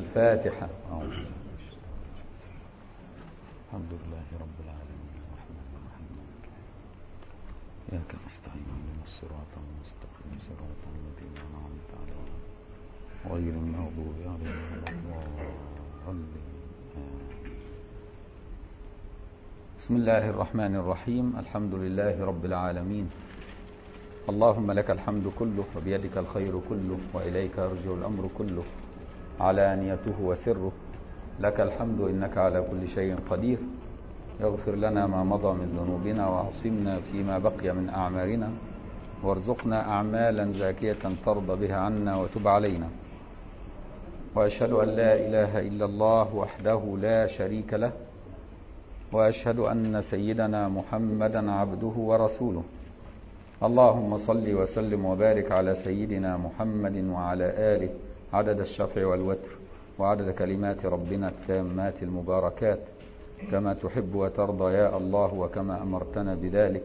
الفاتحة. الحمد لله رب العالمين الرحمن الرحيم إياك نستعين اهدنا الصراط المستقيم صراط الذين أنعمت عليهم غير المغضوب عليهم ولا الضالين. بسم الله الرحمن الرحيم. الحمد لله رب العالمين. اللهم لك الحمد كله وبيدك الخير كله وإليك يرجع الأمر كله علانيته وسره. لك الحمد إنك على كل شيء قدير. يغفر لنا ما مضى من ذنوبنا وعصمنا فيما بقي من أعمالنا وارزقنا أعمالا زاكية ترضى بها عنا وتب علينا. وأشهد أن لا إله إلا الله وحده لا شريك له وأشهد أن سيدنا محمدا عبده ورسوله. اللهم صل وسلم وبارك على سيدنا محمد وعلى آله عدد الشفع والوتر وعدد كلمات ربنا التامات المباركات كما تحب وترضى يا الله وكما أمرتنا بذلك.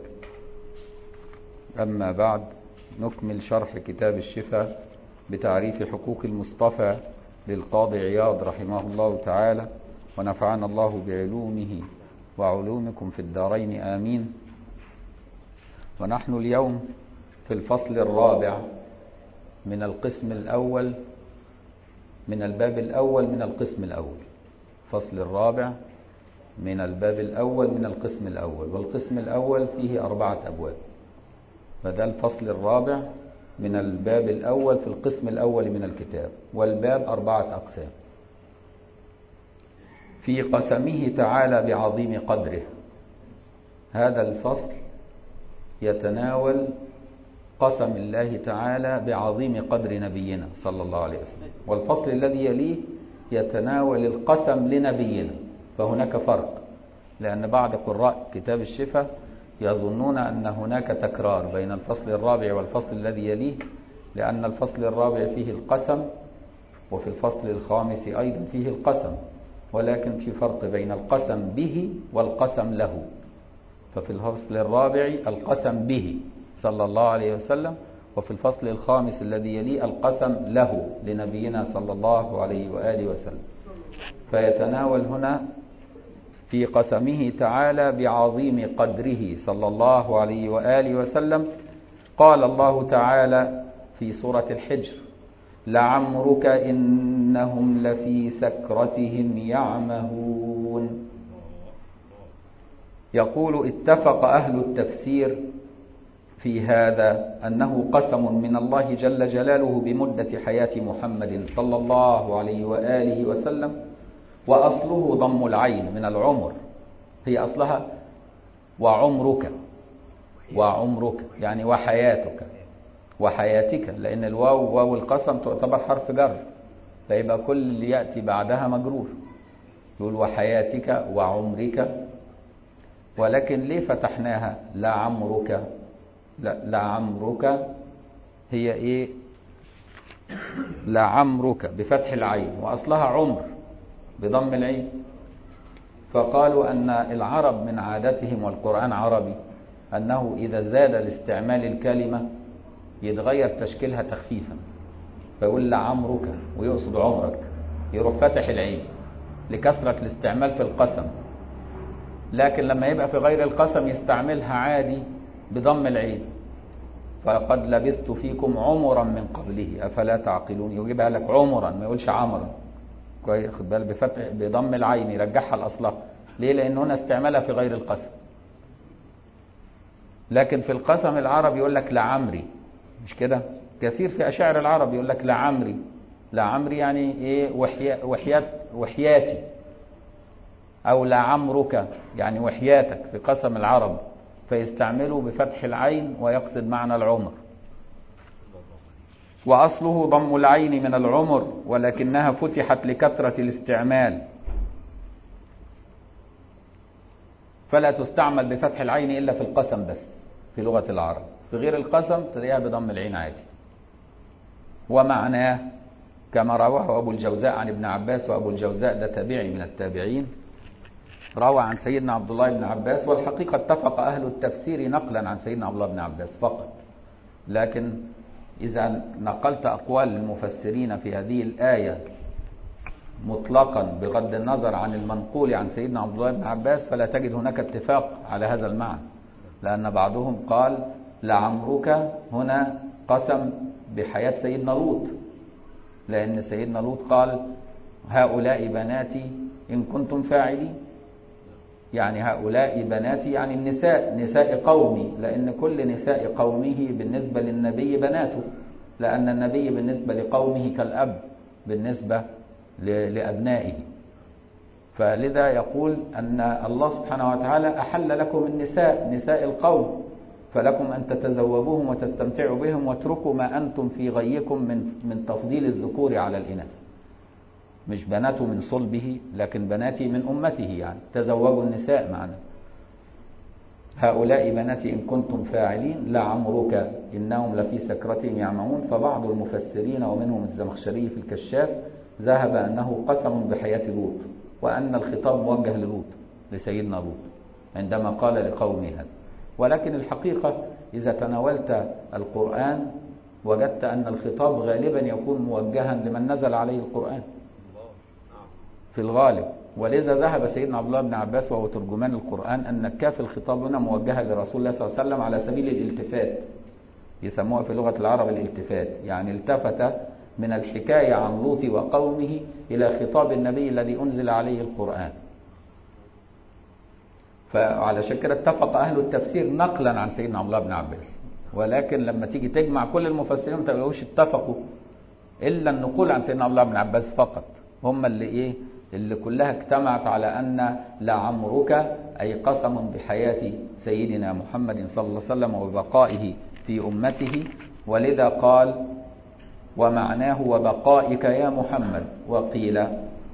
أما بعد، نكمل شرح كتاب الشفاء بتعريف حقوق المصطفى للقاضي عياض رحمه الله تعالى، ونفعنا الله بعلومه وعلومكم في الدارين آمين. ونحن اليوم في الفصل الرابع من القسم الأول من الباب الأول من القسم الأول. فصل الرابع من الباب الأول من القسم الأول، والقسم الأول فيه 4 أبواب، فده الفصل الرابع من الباب الأول في القسم الأول من الكتاب، والباب 4 أقسام. في قسمه تعالى بعظيم قدره، هذا الفصل يتناول قسم الله تعالى بعظيم قدر نبينا صلى الله عليه وسلم، والفصل الذي يليه يتناول القسم لنبينا. فهناك فرق، لأن بعض قراء كتاب الشفاء يظنون أن هناك تكرار بين الفصل الرابع والفصل الذي يليه، لأن الفصل الرابع فيه القسم وفي الفصل الخامس أيضا فيه القسم، ولكن في فرق بين القسم به والقسم له. ففي الفصل الرابع القسم به صلى الله عليه وسلم، وفي الفصل الخامس الذي يليه القسم له لنبينا صلى الله عليه وآله وسلم. فيتناول هنا في قسمه تعالى بعظيم قدره صلى الله عليه وآله وسلم. قال الله تعالى في سورة الحجر: لعمرك إنهم لفي سكرتهم يعمهون. يقول: اتفق أهل التفسير في هذا أنه قسم من الله جل جلاله بمدة حياة محمد صلى الله عليه وآله وسلم، وأصله ضم العين من العمر، هي أصلها وعمرك يعني وحياتك، لأن الواو واو القسم تعتبر حرف جر، فيبقى كل اللي يأتي بعدها مجرور، يقول وحياتك وعمرك. ولكن ليه فتحناها لعمرك؟ لا، لعمرك هي ايه؟ لعمرك بفتح العين، وأصلها عمر بضم العين. فقالوا أن العرب من عادتهم، والقرآن عربي، أنه إذا زاد الاستعمال الكلمة يتغير تشكيلها تخفيفا، فيقول لعمرك ويقصد عمرك، يروح فتح العين لكثرة الاستعمال في القسم. لكن لما يبقى في غير القسم يستعملها عادي بضم العين، فقد لبثت فيكم عمرا من قبله أفلا تعقلون، يجيبها لك عمرا، ما يقولش عمرا. كويس، خد بالك، بفتح بضم العين يرجعها لاصلها. ليه؟ لان هنا استعمالها في غير القسم. لكن في القسم العربي يقول لك لعمري، مش كده؟ كثير في اشاعر العرب يقول لك لعمري يعني ايه؟ وحياتي، او لعمرك يعني وحياتك في قسم العرب، فيستعملوا بفتح العين ويقصد معنى العمر. وأصله ضم العين من العمر، ولكنها فتحت لكثرة الاستعمال، فلا تستعمل بفتح العين إلا في القسم بس في لغة العرب، في غير القسم تلاقيها بضم العين عادي. ومعناه كما رواه أبو الجوزاء عن ابن عباس، وأبو الجوزاء ده تابعي من التابعين، روى عن سيدنا عبد الله بن عباس. والحقيقة اتفق أهل التفسير نقلا عن سيدنا عبد الله بن عباس فقط، لكن إذا نقلت أقوال المفسرين في هذه الآية مطلقا بغض النظر عن المنقول عن سيدنا عبد الله بن عباس، فلا تجد هناك اتفاق على هذا المعنى، لأن بعضهم قال لعمرك هنا قسم بحياة سيدنا لوط، لأن سيدنا لوط قال هؤلاء بناتي إن كنتم فاعلين، يعني هؤلاء بناتي يعني النساء، نساء قومي، لأن كل نساء قومه بالنسبة للنبي بناته، لأن النبي بالنسبة لقومه كالأب بالنسبة لأبنائه. فلذا يقول أن الله سبحانه وتعالى أحل لكم النساء، نساء القوم، فلكم أن تتزوجوهم وتستمتعوا بهم واتركوا ما أنتم في غيكم من تفضيل الذكور على الإناث. مش بناته من صلبه، لكن بناتي من أمته، يعني تزوجوا النساء معنا. هؤلاء بناتي إن كنتم فاعلين لعمرك إنهم لفي سكرتهم يعمهون. فبعض المفسرين ومنهم الزمخشري في الكشاف ذهب أنه قسم بحياة لوط، وأن الخطاب موجه للوط، لسيدنا لوط عندما قال لقومه هذا. ولكن الحقيقة إذا تناولت القرآن وجدت أن الخطاب غالبا يكون موجها لمن نزل عليه القرآن في الغالب. ولذا ذهب سيدنا عبد الله بن عباس وهو ترجمان القرآن أن كاف الخطاب هنا موجهة لرسول الله صلى الله عليه وسلم على سبيل الالتفات، يسموها في لغة العرب الالتفات، يعني التفت من الحكاية عن لوط وقومه إلى خطاب النبي الذي أنزل عليه القرآن. فعلى كده اتفق أهل التفسير نقلا عن سيدنا عبد الله بن عباس، ولكن لما تيجي تجمع كل المفسرين ما تلاقوش اتفقوا إلا النقول عن سيدنا عبد الله بن عباس فقط، هم اللي كلها اجتمعت على أن لعمرك أي قسم بحياة سيدنا محمد صلى الله عليه وسلم وبقائه في أمته. ولذا قال ومعناه وبقائك يا محمد، وقيل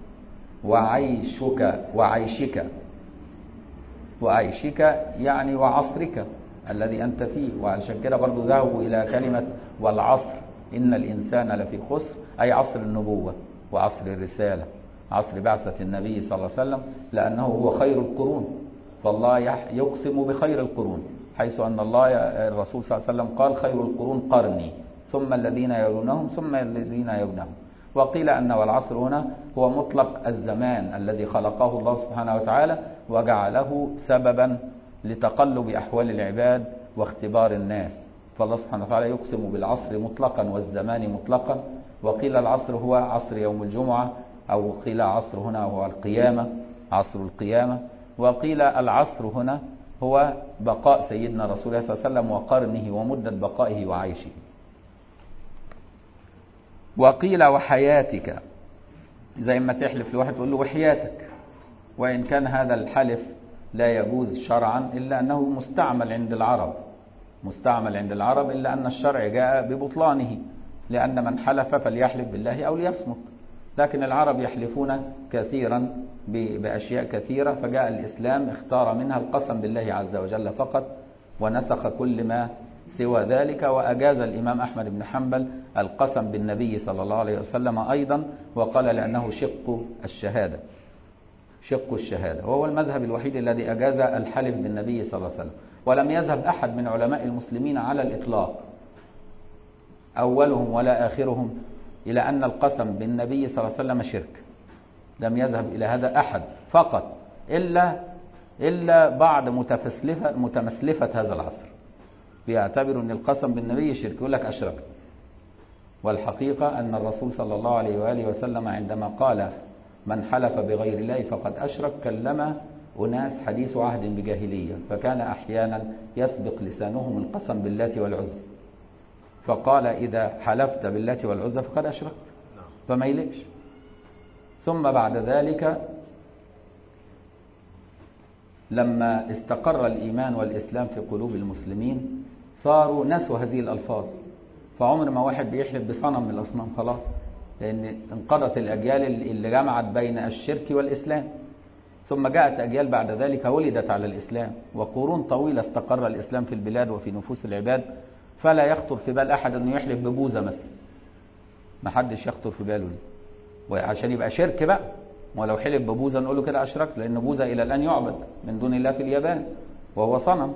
وعيشك يعني وعصرك الذي أنت فيه. وعشان كده برضو ذهبوا إلى كلمة والعصر إن الإنسان لفي خسر، أي عصر النبوة وعصر الرسالة، عصر بعثة النبي صلى الله عليه وسلم، لأنه هو خير القرون، فالله يقسم بخير القرون، حيث أن الله الرسول صلى الله عليه وسلم قال خير القرون قرني ثم الذين يلونهم ثم الذين يلونهم. وقيل أن والعصر هنا هو مطلق الزمان الذي خلقه الله سبحانه وتعالى وجعله سببا لتقلب أحوال العباد واختبار الناس، فالله سبحانه وتعالى يقسم بالعصر مطلقا والزمان مطلقا. وقيل العصر هو عصر يوم الجمعة، أو قيل عصر هنا هو القيامة، عصر القيامة. وقيل العصر هنا هو بقاء سيدنا رسول الله صلى الله عليه وسلم وقرنه ومدة بقائه وعيشه. وقيل وحياتك، زي ما تحلف لواحد تقول له وحياتك، وإن كان هذا الحلف لا يجوز شرعا إلا أنه مستعمل عند العرب، إلا أن الشرع جاء ببطلانه، لأن من حلف فليحلف بالله أو ليصمت. لكن العرب يحلفون كثيرا بأشياء كثيرة، فجاء الإسلام اختار منها القسم بالله عز وجل فقط، ونسخ كل ما سوى ذلك. وأجاز الإمام أحمد بن حنبل القسم بالنبي صلى الله عليه وسلم أيضا، وقال لأنه شق الشهادة، وهو المذهب الوحيد الذي أجاز الحلف بالنبي صلى الله عليه وسلم. ولم يذهب أحد من علماء المسلمين على الإطلاق أولهم ولا آخرهم إلى أن القسم بالنبي صلى الله عليه وسلم شرك، لم يذهب إلى هذا أحد فقط، إلا بعض متمسلفة هذا العصر بيعتبروا أن القسم بالنبي شرك، يقول لك أشرك. والحقيقة أن الرسول صلى الله عليه وآله وسلم عندما قال من حلف بغير الله فقد أشرك كلم أناس حديث عهد بجاهلية، فكان أحيانا يسبق لسانهم القسم باللات والعزى، فقال إذا حلفت باللات والعزى فقد أشركت، فما يلقش. ثم بعد ذلك لما استقر الإيمان والإسلام في قلوب المسلمين صاروا نسوا هذه الألفاظ، فعمر ما واحد بيحلف بصنم من الأصنام خلاص، لأن انقضت الأجيال اللي جمعت بين الشرك والإسلام. ثم جاءت أجيال بعد ذلك ولدت على الإسلام، وقرون طويلة استقر الإسلام في البلاد وفي نفوس العباد، فلا يخطر في بال أحد أنه يحلف ببوذا مثلا، ما حدش يخطر في باله، وعشان يبقى شرك بقى. ولو حلف ببوذا نقول له كده أشركت، لأن بوذا إلى الآن يعبد من دون الله في اليابان وهو صنم.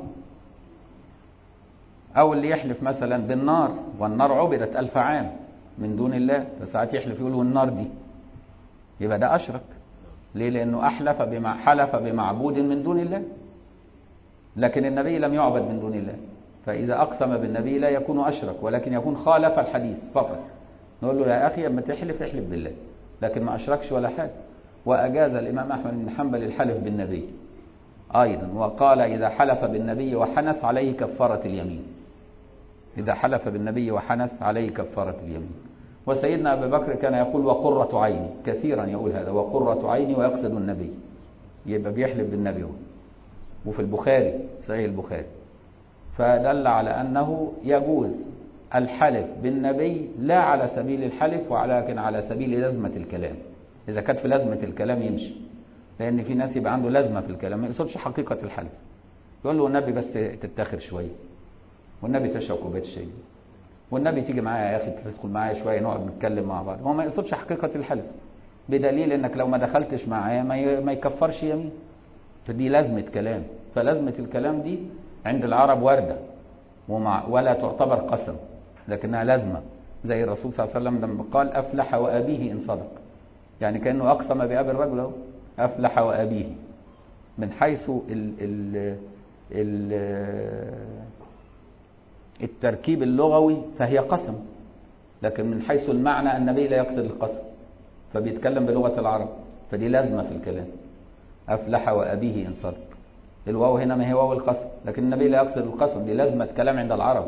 أو اللي يحلف مثلا بالنار، والنار عبدت 1000 عام من دون الله، فساعات يحلف يقول النار دي، يبقى ده أشرك. ليه؟ لأنه حلف بمعبود من دون الله، لكن النبي لم يعبد من دون الله، فإذا أقسم بالنبي لا يكون أشرك، ولكن يكون خالف الحديث فقط. نقول له يا أخي أما تحلف احلف بالله، لكن ما أشركش ولا حاجة. وأجاز الإمام أحمد بن حنبل الحلف بالنبي أيضا، وقال إذا حلف بالنبي وحنث عليه كفارة اليمين. إذا حلف بالنبي وحنث عليه كفارة اليمين. وسيدنا أبي بكر كان يقول وقرة عيني، كثيرا يقول هذا وقرة عيني، ويقصد النبي، يبقى بيحلف بالنبي هو. وفي البخاري صحيح البخاري. فدل على أنه يجوز الحلف بالنبي لا على سبيل الحلف، ولكن على سبيل لازمة الكلام. إذا كانت في لازمة الكلام يمشي، لأن في ناس يبقى عنده لازمة في الكلام ما يقصدش حقيقة الحلف، يقول له النبي بس تتاخر شوية، والنبي تشرب كوباية الشاي، والنبي تيجي معايا يا أخي تدخل معايا شوية نقعد نتكلم مع بعض. هو ما يقصدش حقيقة الحلف، بدليل إنك لو ما دخلتش معاه ما يكفرش يمين. فدي لازمة كلام. فلازمة الكلام دي عند العرب واردة ولا تعتبر قسم، لكنها لازمة. زي الرسول صلى الله عليه وسلم لما قال أفلح وأبيه إن صدق، يعني كأنه أقسم بأبي الرجل أهو، أفلح وأبيه. من حيث التركيب اللغوي فهي قسم، لكن من حيث المعنى النبي لا يقصد القسم، فبيتكلم بلغة العرب، فدي لازمة في الكلام. أفلح وأبيه إن صدق. الواو هنا ما هي واو القسم، لكن النبي لا يقصد القسم، دي لازمة كلام عند العرب.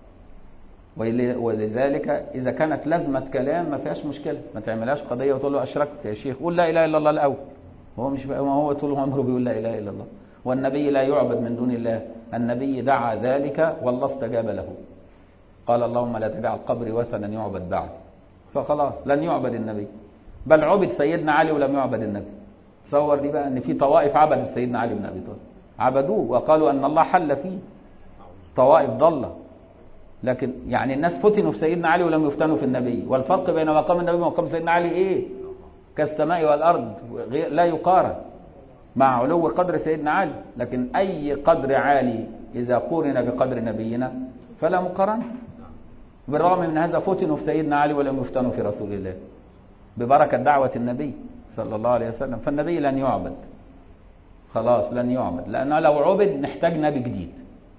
ولذلك إذا كانت لازمة كلام ما فيهاش مشكلة، ما تعملهاش قضية وتقول له أشركت يا شيخ، قول لا إله إلا الله الأول. هو طول عمره بيقول لا إله إلا الله، والنبي لا يعبد من دون الله. النبي دعا ذلك والله استجاب له، قال اللهم لا تجعل قبري وثنا يعبد بعد، فخلاص لن يعبد النبي. بل عبد سيدنا علي ولم يعبد النبي. تصور دي بقى ان في طوائف عبدت سيدنا علي بن ابي طالب، عبدوه وقالوا ان الله حل فيه، طوائف ضاله. لكن يعني الناس فتنوا في سيدنا علي ولم يفتنوا في النبي. والفرق بين مقام النبي ومقام سيدنا علي ايه؟ كالسماء والارض، لا يقارن مع علو قدر سيدنا علي. لكن اي قدر عالي اذا قورن بقدر نبينا فلا مقارنه. بالرغم من هذا فتنوا في سيدنا علي ولم يفتنوا في رسول الله ببركه دعوه النبي صلى الله عليه وسلم. فالنبي لن يعبد، خلاص لن يعبد، لأنه لو عبد نحتاج نبي جديد.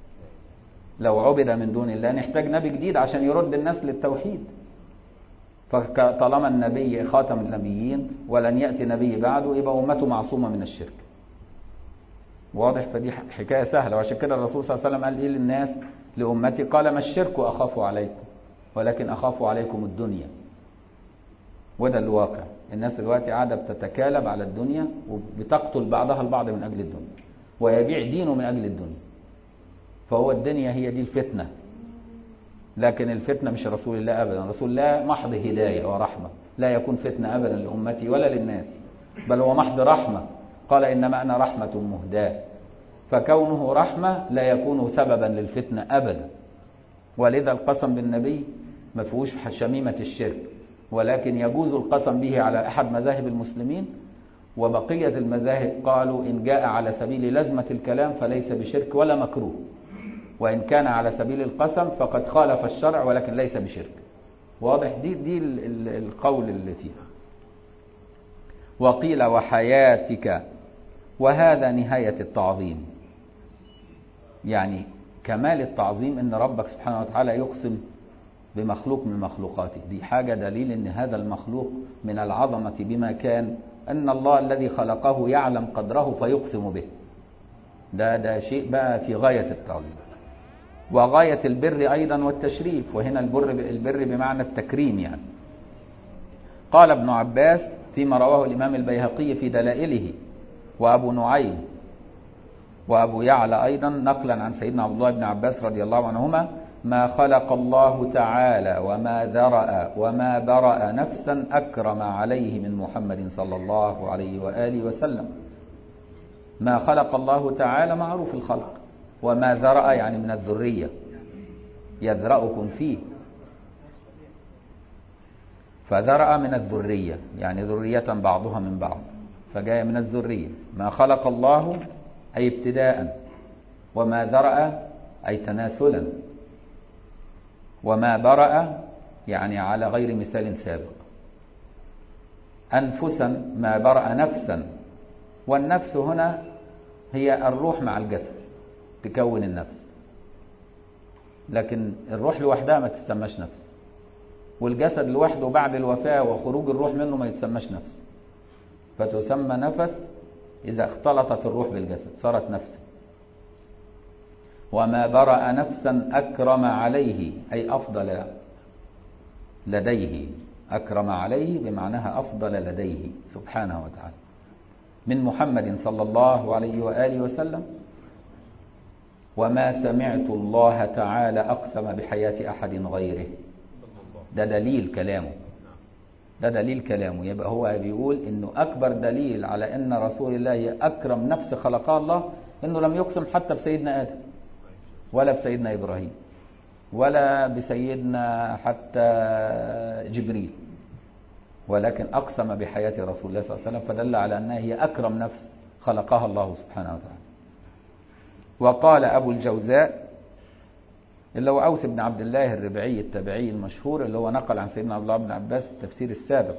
لو عبد من دون الله نحتاج نبي جديد عشان يرد الناس للتوحيد. فطالما النبي خاتم النبيين ولن يأتي نبي بعده، يبقى أمته معصومة من الشرك. واضح؟ فدي حكاية سهلة. وعشان كده الرسول صلى الله عليه وسلم قال إيه للناس لأمتي؟ قال ما الشرك أخاف عليكم، ولكن أخاف عليكم الدنيا. وده الواقع. الناس دلوقتي قاعدة بتتكالب على الدنيا وبتقتل بعضها البعض من أجل الدنيا، ويبيع دينه من أجل الدنيا. فهو الدنيا هي دي الفتنة، لكن الفتنة مش رسول الله أبدا. رسول الله محض هداية ورحمة، لا يكون فتنة أبدا لأمتي ولا للناس، بل هو محض رحمة. قال إنما أنا رحمة مهداة، فكونه رحمة لا يكون سببا للفتنة أبدا. ولذا القسم بالنبي ما فيهوش شميمة الشرك، ولكن يجوز القسم به على أحد مذاهب المسلمين. وبقية المذاهب قالوا إن جاء على سبيل لزمة الكلام فليس بشرك ولا مكروه، وإن كان على سبيل القسم فقد خالف الشرع ولكن ليس بشرك. واضح؟ دي القول اللي فيها. وقيل وحياتك، وهذا نهاية التعظيم. يعني كمال التعظيم إن ربك سبحانه وتعالى يقسم بمخلوق من مخلوقاته، دي حاجة دليل ان هذا المخلوق من العظمة بما كان، ان الله الذي خلقه يعلم قدره فيقسم به. ده شيء بقى في غاية التعظيم وغاية البر ايضا والتشريف. وهنا البر بمعنى التكريم يعني. قال ابن عباس فيما رواه الامام البيهقي في دلائله، وابو نعيم وابو يعلى ايضا نقلا عن سيدنا عبد الله بن عباس رضي الله عنهما: ما خلق الله تعالى وما ذرأ وما برأ نفسا أكرم عليه من محمد صلى الله عليه وآله وسلم. ما خلق الله تعالى معروف الخلق، وما ذرأ يعني من الذرية، يذرأكم فيه، فذرأ من الذرية يعني ذرية بعضها من بعض، فجاء من الذرية. ما خلق الله أي ابتداء، وما ذرأ أي تناسلا، وما برأ يعني على غير مثال سابق. أنفسا ما برأ نفسا، والنفس هنا هي الروح مع الجسد تكون النفس، لكن الروح لوحدها ما تسمىش نفس، والجسد لوحده بعد الوفاة وخروج الروح منه ما يتسمىش نفس، فتسمى نفس إذا اختلطت الروح بالجسد صارت نفسا. وما برأ نفسا أكرم عليه أي أفضل لديه، أكرم عليه بمعناها أفضل لديه سبحانه وتعالى، من محمد صلى الله عليه وآله وسلم. وما سمعت الله تعالى أقسم بحياة أحد غيره. ده دليل كلامه، ده دليل كلامه. يبقى هو بيقول إنه أكبر دليل على أن رسول الله أكرم نفس خلقها الله إنه لم يقسم حتى بسيدنا آدم ولا بسيدنا إبراهيم ولا بسيدنا حتى جبريل، ولكن أقسم بحياة رسول الله صلى الله عليه وسلم، فدل على أنها هي أكرم نفس خلقها الله سبحانه وتعالى. وقال أبو الجوزاء اللي هو أوس بن عبد الله الربعي التابعي المشهور، اللي هو نقل عن سيدنا عبد الله بن عباس التفسير السابق: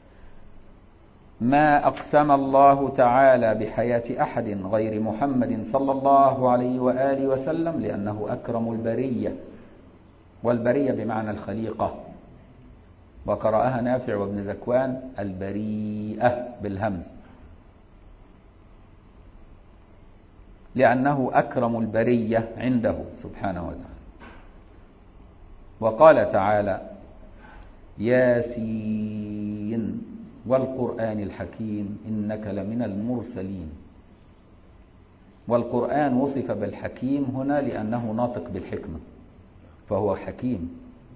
ما أقسم الله تعالى بحياة أحد غير محمد صلى الله عليه وآله وسلم لأنه أكرم البرية، والبرية بمعنى الخليقة، وقرأها نافع وابن زكوان البريئة بالهمز، لأنه أكرم البرية عنده سبحانه وتعالى. وقال تعالى: ياسين والقرآن الحكيم إنك لمن المرسلين. والقرآن وصف بالحكيم هنا لأنه ناطق بالحكمة فهو حكيم،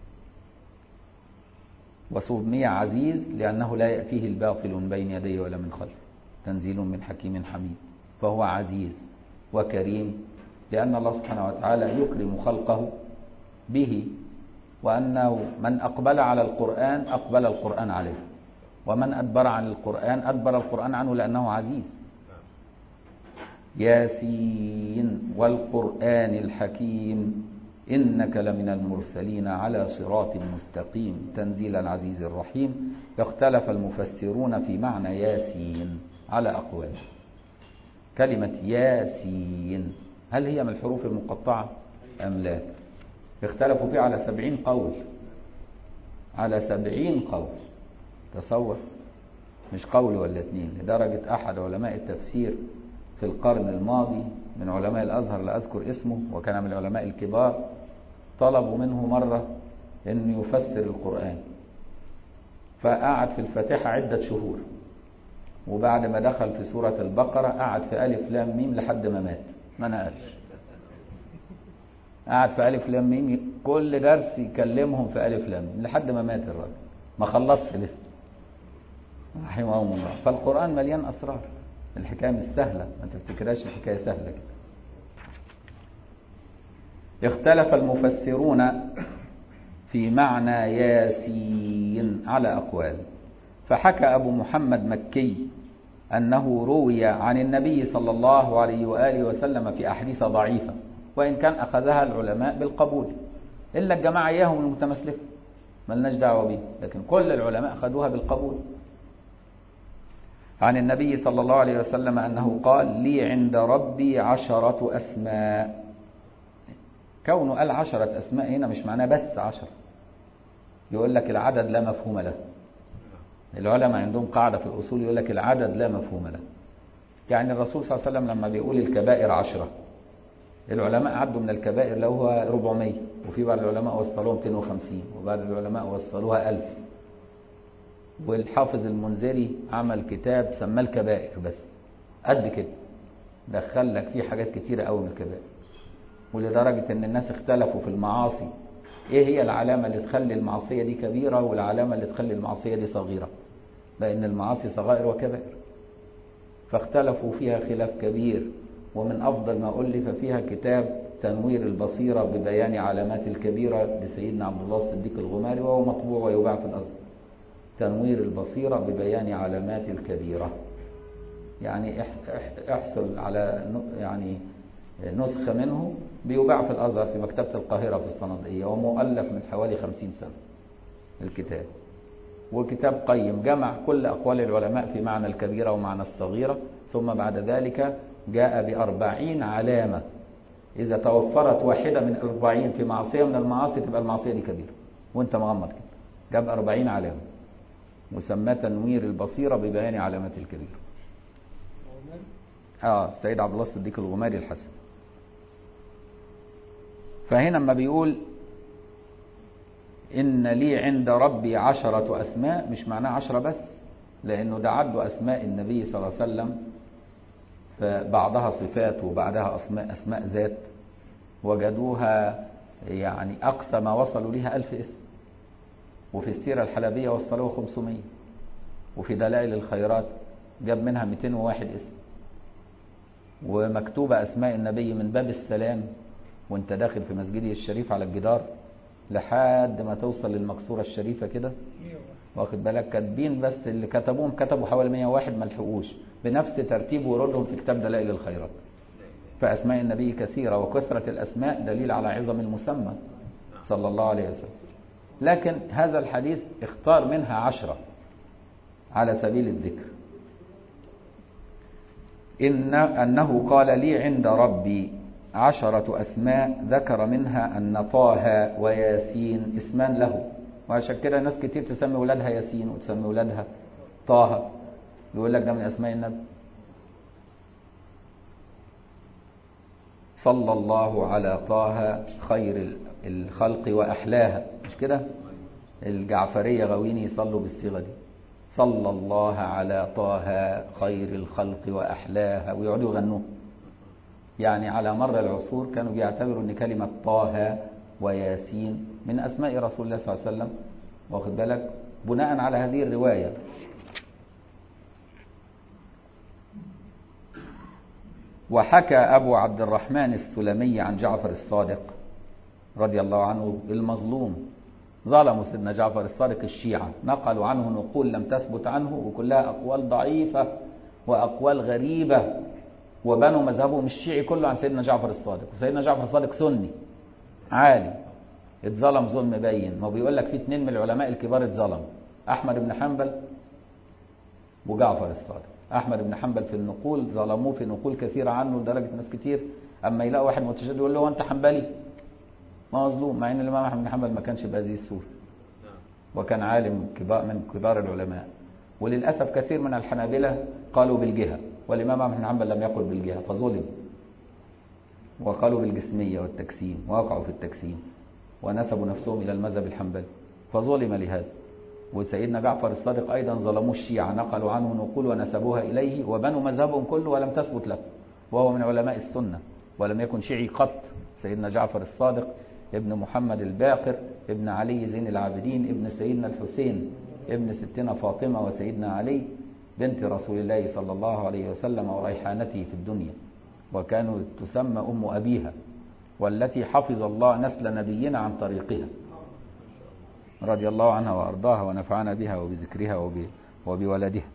وسمي عزيز لأنه لا يأتيه الباطل من بين يديه ولا من خلفه، تنزيل من حكيم حميد، فهو عزيز وكريم لأن الله سبحانه وتعالى يكرم خلقه به، وأنه من أقبل على القرآن أقبل القرآن عليه، ومن أدبر عن القرآن أدبر القرآن عنه لأنه عزيز. ياسين والقرآن الحكيم إنك لمن المرسلين على صراط مستقيم تنزيل العزيز الرحيم. اختلف المفسرون في معنى ياسين على أقوال. كلمة ياسين هل هي من الحروف المقطعة أم لا؟ اختلفوا فيه على 70 قول، على 70 قول. تصور، مش قول ولا اتنين، لدرجة أحد علماء التفسير في القرن الماضي من علماء الأزهر لا أذكر اسمه وكان من العلماء الكبار، طلبوا منه مرة أن يفسر القرآن، فقعد في الفاتحة عدة شهور، وبعد ما دخل في سورة البقرة قعد في ألف لام ميم لحد ما مات، ما نقلش. قعد في ألف لام ميم، كل درس يكلمهم في ألف لام ميم لحد ما مات الراجل، ما خلصش لسه رحمهم الله. فالقرآن مليان أسرار، الحكاية مش سهلة، ما تفتكرهاش الحكاية سهلة كده. اختلف المفسرون في معنى ياسين على أقوال، فحكى أبو محمد مكي أنه روي عن النبي صلى الله عليه وآله وسلم في أحاديث ضعيفة، وإن كان أخذها العلماء بالقبول إلا الجماعة إياهم المتمسلكة ملناش دعوة به، لكن كل العلماء أخذوها بالقبول. عن النبي صلى الله عليه وسلم أنه قال: لي عند ربي 10 أسماء. كونه قال 10 أسماء هنا مش معناه بس 10، يقول لك العدد لا مفهوم له. العلماء عندهم قاعدة في الأصول يقول لك العدد لا مفهوم له. يعني الرسول صلى الله عليه وسلم لما بيقول الكبائر 10، العلماء عدوا من الكبائر لو هو 400، وفي بعض العلماء وصلوها 250، وبعض العلماء وصلوها 1000. والحافظ المنذري عمل كتاب سماه الكبائر، بس قد كده دخل لك فيه حاجات كتيرة قوي من الكبائر، ولدرجة ان الناس اختلفوا في المعاصي، ايه هي العلامة اللي تخلي المعصية دي كبيرة والعلامة اللي تخلي المعصية دي صغيرة، لان المعاصي صغائر وكبائر، فاختلفوا فيها خلاف كبير. ومن افضل ما ألف فيها كتاب تنوير البصيرة ببيان علامات الكبيرة لسيدنا عبد الله الصديق الغماري، وهو مطبوع ويباع في الأزهر. تنوير البصيرة ببيان علامات الكبيرة، يعني احصل على يعني نسخة منه، بيباع في الأزهر في مكتبة القاهرة في الصناديقية، ومؤلف من حوالي 50 سنة الكتاب. وكتاب قيم جمع كل أقوال العلماء في معنى الكبيرة ومعنى الصغيرة، ثم بعد ذلك جاء ب40 علامة، إذا توفرت واحدة من 40 في معصية من المعاصي تبقى المعصية دي كبيرة وانت مغمض كده. جاب 40 علامة وسماه تنوير البصيرة ببيان علامات الكبيرة. السيد عبد الله الصديق الغماري الحسن. فهنا لما بيقول إن لي عند ربي 10 أسماء، مش معناه 10 بس، لأنه ده عدوا أسماء النبي صلى الله عليه وسلم، فبعضها صفات وبعدها أسماء ذات، وجدوها يعني أقصى ما وصلوا لها 1000 اسم. وفي السيرة الحلبية وصلوه 500، وفي دلائل الخيرات جاب منها 201 اسم. ومكتوبة أسماء النبي من باب السلام وانت داخل في مسجده الشريف على الجدار لحد ما توصل للمقصورة الشريفة كده، واخد بالك؟ كاتبين بس اللي كتبوهم كتبوا حوالي 101 ما لحقوش بنفس ترتيب ورودهم في كتاب دلائل الخيرات. فأسماء النبي كثيرة، وكثرة الأسماء دليل على عظم المسمى صلى الله عليه وسلم. لكن هذا الحديث اختار منها 10 على سبيل الذكر. أنه قال لي عند ربي 10 أسماء، ذكر منها أن طه وياسين اسمان له، وعشان كده ناس كتير تسمي ولادها ياسين وتسمي ولادها طه، يقول لك ده من أسماء النبي. صلى الله على طه خير الخلق وأحلاها، مش كده؟ الجعفرية غاويين يصلوا بالصيغة دي، صلى الله على طه خير الخلق وأحلاها، ويقعدوا يغنوه. يعني على مر العصور كانوا بيعتبروا ان كلمة طه وياسين من أسماء رسول الله صلى الله عليه وسلم، واخد بالك؟ بناء على هذه الرواية. وحكى أبو عبد الرحمن السلمي عن جعفر الصادق رضي الله عنه المظلوم، ظلموا سيدنا جعفر الصادق الشيعة، نقلوا عنه نقول لم تثبت عنه، وكلها أقوال ضعيفة وأقوال غريبة، وبنوا مذهبهم الشيعي كله عن سيدنا جعفر الصادق. وسيدنا جعفر الصادق سني عالي، اتظلم ظلم باين. ما بيقول لك في 2 من العلماء الكبار اتظلم، أحمد بن حنبل وجعفر الصادق. أحمد بن حنبل في النقول ظلموه في نقول كثيرة عنه لدرجة ناس كتير أما يلاقوا واحد متشدد يقول له هو أنت حنبلي؟ ما مظلوم، مع أن الإمام أحمد بن حنبل ما كانش بهذه الصورة، وكان عالم كبار من كبار العلماء. وللأسف كثير من الحنابلة قالوا بالجهة، والإمام أحمد بن حنبل لم يقل بالجهة فظلم، وقالوا بالجسمية والتجسيم، ووقعوا في التجسيم ونسبوا نفسهم إلى المذهب الحنبلي فظلم لهذا. وسيدنا جعفر الصادق أيضا ظلموا الشيعة، نقلوا عنه نقول ونسبوها إليه وبنوا مذهبهم كله ولم تثبت له، وهو من علماء السنة ولم يكن شيعي قط. سيدنا جعفر الصادق ابن محمد الباقر ابن علي زين العابدين ابن سيدنا الحسين ابن ستنا فاطمة وسيدنا علي بنت رسول الله صلى الله عليه وسلم وريحانته في الدنيا، وكانوا تسمى أم أبيها، والتي حفظ الله نسل نبينا عن طريقها رضي الله عنها وأرضاها ونفعنا بها وبذكرها وبولدها.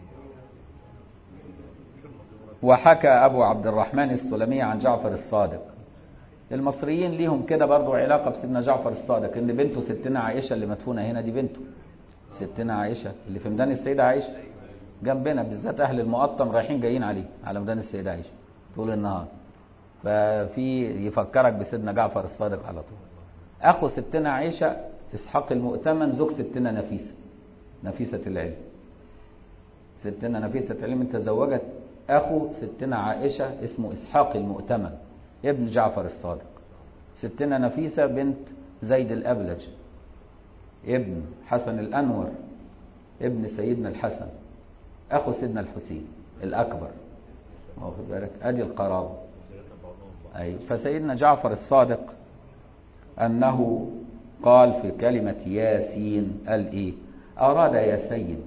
وحكى أبو عبد الرحمن السلمي عن جعفر الصادق. المصريين ليهم كده برضو علاقة بسيدنا جعفر الصادق، إن بنته ستنا عائشة اللي مدفونة هنا دي بنته، ستنا عائشة اللي في ميدان السيدة عائشة جنبنا، بالذات أهل المقطم رايحين جايين عليه على ميدان السيدة عائشة طول النهار، ففي يفكرك بسيدنا جعفر الصادق على طول. أخو ستنا عائشة إسحاق المؤتمن زوج ستنا نفيسة، نفيسة العلم. ستنا نفيسة العلم تزوجت أخو ستنا عائشة اسمه إسحاق المؤتمن ابن جعفر الصادق. ستنا نفيسة بنت زيد الأبلج ابن حسن الأنور ابن سيدنا الحسن أخو سيدنا الحسين الأكبر، واخد بالك؟ أدي القرابة. أي فسيدنا جعفر الصادق أنه قال في كلمة ياسين قال إيه؟ أراد يا سيد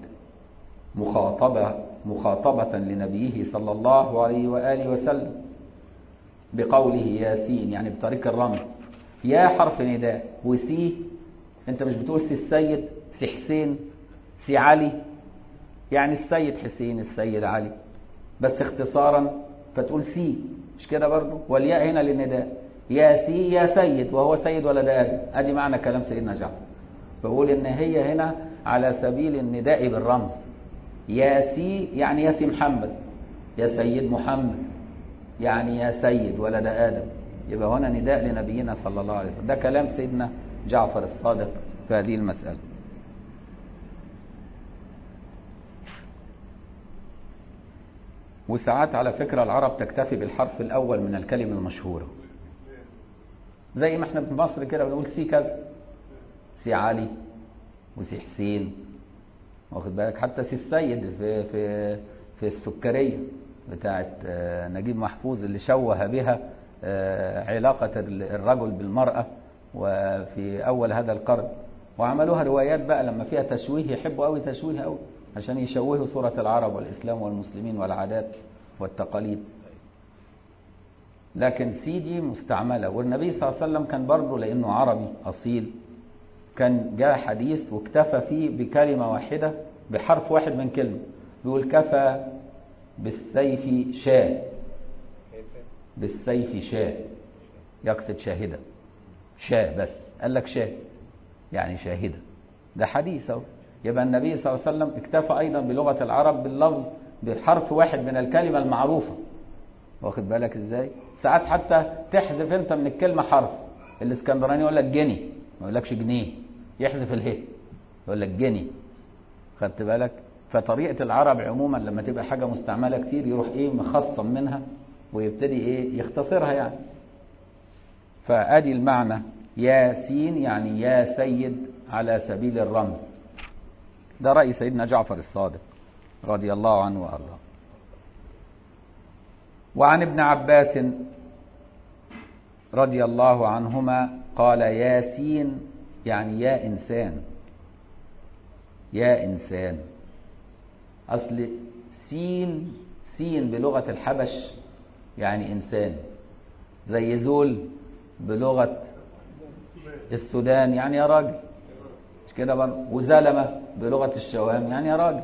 مخاطبة لنبيه صلى الله عليه وآله وسلم بقوله ياسين، يعني بطريق الرمز. يا حرف نداء، وسي انت مش بتقول سي السيد، سي حسين، سي علي، يعني السيد حسين السيد علي بس اختصارا فتقول سي، مش كده برضو؟ والياء هنا للنداء، يا سي يا سيد، وهو سيد ولد آدم. ادي معنى كلام سيدنا جعفر. بقول ان هي هنا على سبيل النداء بالرمز. يا سي يعني يا سي محمد، يا سيد محمد يعني يا سيد ولد آدم. يبقى هنا نداء لنبينا صلى الله عليه وسلم. ده كلام سيدنا جعفر الصادق في هذه المسألة. وساعات على فكرة العرب تكتفي بالحرف الأول من الكلمة المشهورة، زي ما احنا في مصر كده بنقول سي كذا، سي علي وسي حسين، واخد بالك؟ حتى سي السيد في السكرية بتاعت نجيب محفوظ اللي شوه بها علاقة الرجل بالمرأة وفي أول هذا القرن، وعملوها روايات بقى لما فيها تشويه، يحبوا قوي تشويه قوي عشان يشوهوا صورة العرب والإسلام والمسلمين والعادات والتقاليد. لكن سيدي مستعملة. والنبي صلى الله عليه وسلم كان برضه لأنه عربي أصيل كان جاء حديث واكتفى فيه بكلمة واحدة بحرف واحد من كلمة، بيقول كفى بالسيف شاه، بالسيف شاه يقصد شاهدة، شاه بس قال لك شاه يعني شاهدة. ده حديث اهو. يبقى النبي صلى الله عليه وسلم اكتفى أيضا بلغة العرب باللفظ بحرف واحد من الكلمة المعروفة، واخد بالك ازاي؟ ساعات حتى تحذف انت من الكلمة حرف. الاسكندراني يقول لك جني ما يقولكش جنيه، يحذف اله يقول لك جني، خدت بالك؟ فطريقة العرب عموما لما تبقى حاجة مستعملة كتير يروح ايه مخصم منها ويبتدي ايه يختصرها يعني. فادي المعنى ياسين يعني يا سيد على سبيل الرمز. ده رأي سيدنا جعفر الصادق رضي الله عنه وارضاه. وعن ابن عباس رضي الله عنهما قال ياسين يعني يا إنسان، يا إنسان. أصل سين بلغة الحبش يعني إنسان، زي زول بلغة السودان يعني يا راجل، مش كده برضه؟ وزلمة بلغة الشوام يعني يا راجل،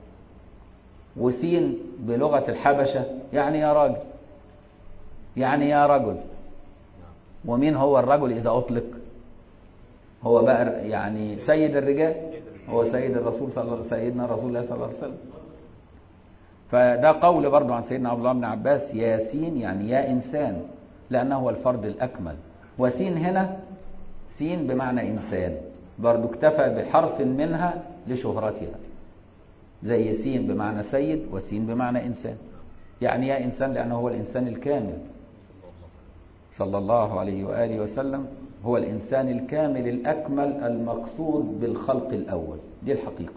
وسين بلغة الحبشة يعني يا راجل، يعني يا رجل. ومين هو الرجل إذا أطلق؟ هو بقى يعني سيد الرجال، هو سيد الرسول سيدنا رسول الله صلى الله عليه وسلم. فده قول برضو عن سيدنا عبد الله بن عباس ياسين يعني يا إنسان، لأنه هو الفرد الأكمل. وسين هنا سين بمعنى إنسان، برضو اكتفى بحرف منها لشهرتها، زي سين بمعنى سيد وسين بمعنى إنسان. يعني يا إنسان لأنه هو الإنسان الكامل صلى الله عليه وآله وسلم، هو الإنسان الكامل الأكمل المقصود بالخلق الأول، دي الحقيقة.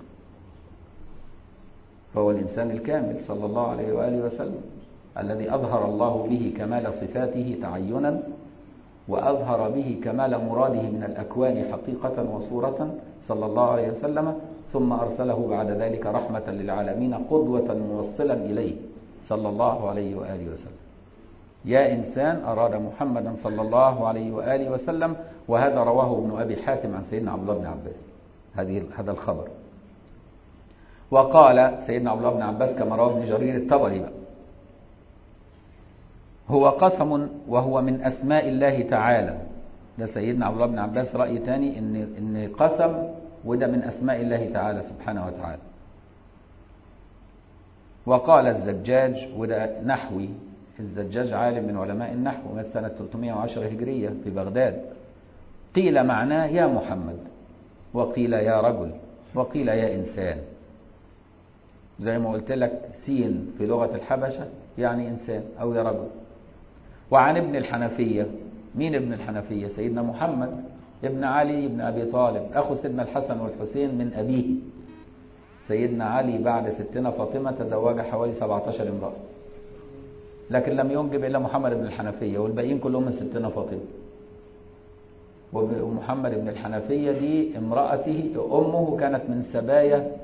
فهو الإنسان الكامل صلى الله عليه وآله وسلم الذي أظهر الله به كمال صفاته تعينا، وأظهر به كمال مراده من الأكوان حقيقة وصورة صلى الله عليه وسلم، ثم أرسله بعد ذلك رحمة للعالمين قدوة موصلا إليه صلى الله عليه وآله وسلم. يا إنسان أراد محمدا صلى الله عليه وآله وسلم. وهذا رواه ابن أبي حاتم عن سيدنا عبد الله بن عباس هذا الخبر. وقال سيدنا عبد الله بن عباس كما رواه ابن جرير الطبري بقى هو قسم وهو من أسماء الله تعالى. ده سيدنا عبد الله بن عباس رأي تاني إن قسم وده من أسماء الله تعالى سبحانه وتعالى. وقال الزجاج وده نحوي، الزجاج عالم من علماء النحو مات سنة 310 هجرية في بغداد، قيل معناه يا محمد، وقيل يا رجل، وقيل يا إنسان. زي ما قلت لك سين في لغة الحبشة يعني إنسان أو يا رجل. وعن ابن الحنفية، مين ابن الحنفية؟ سيدنا محمد ابن علي ابن أبي طالب أخو سيدنا الحسن والحسين من أبيه. سيدنا علي بعد ستنا فاطمة تزوج حوالي 17 امرأة، لكن لم ينجب إلا محمد بن الحنفية، والباقيين كلهم من ستنا فاطمة. ومحمد بن الحنفية دي امرأته أمه كانت من سبايا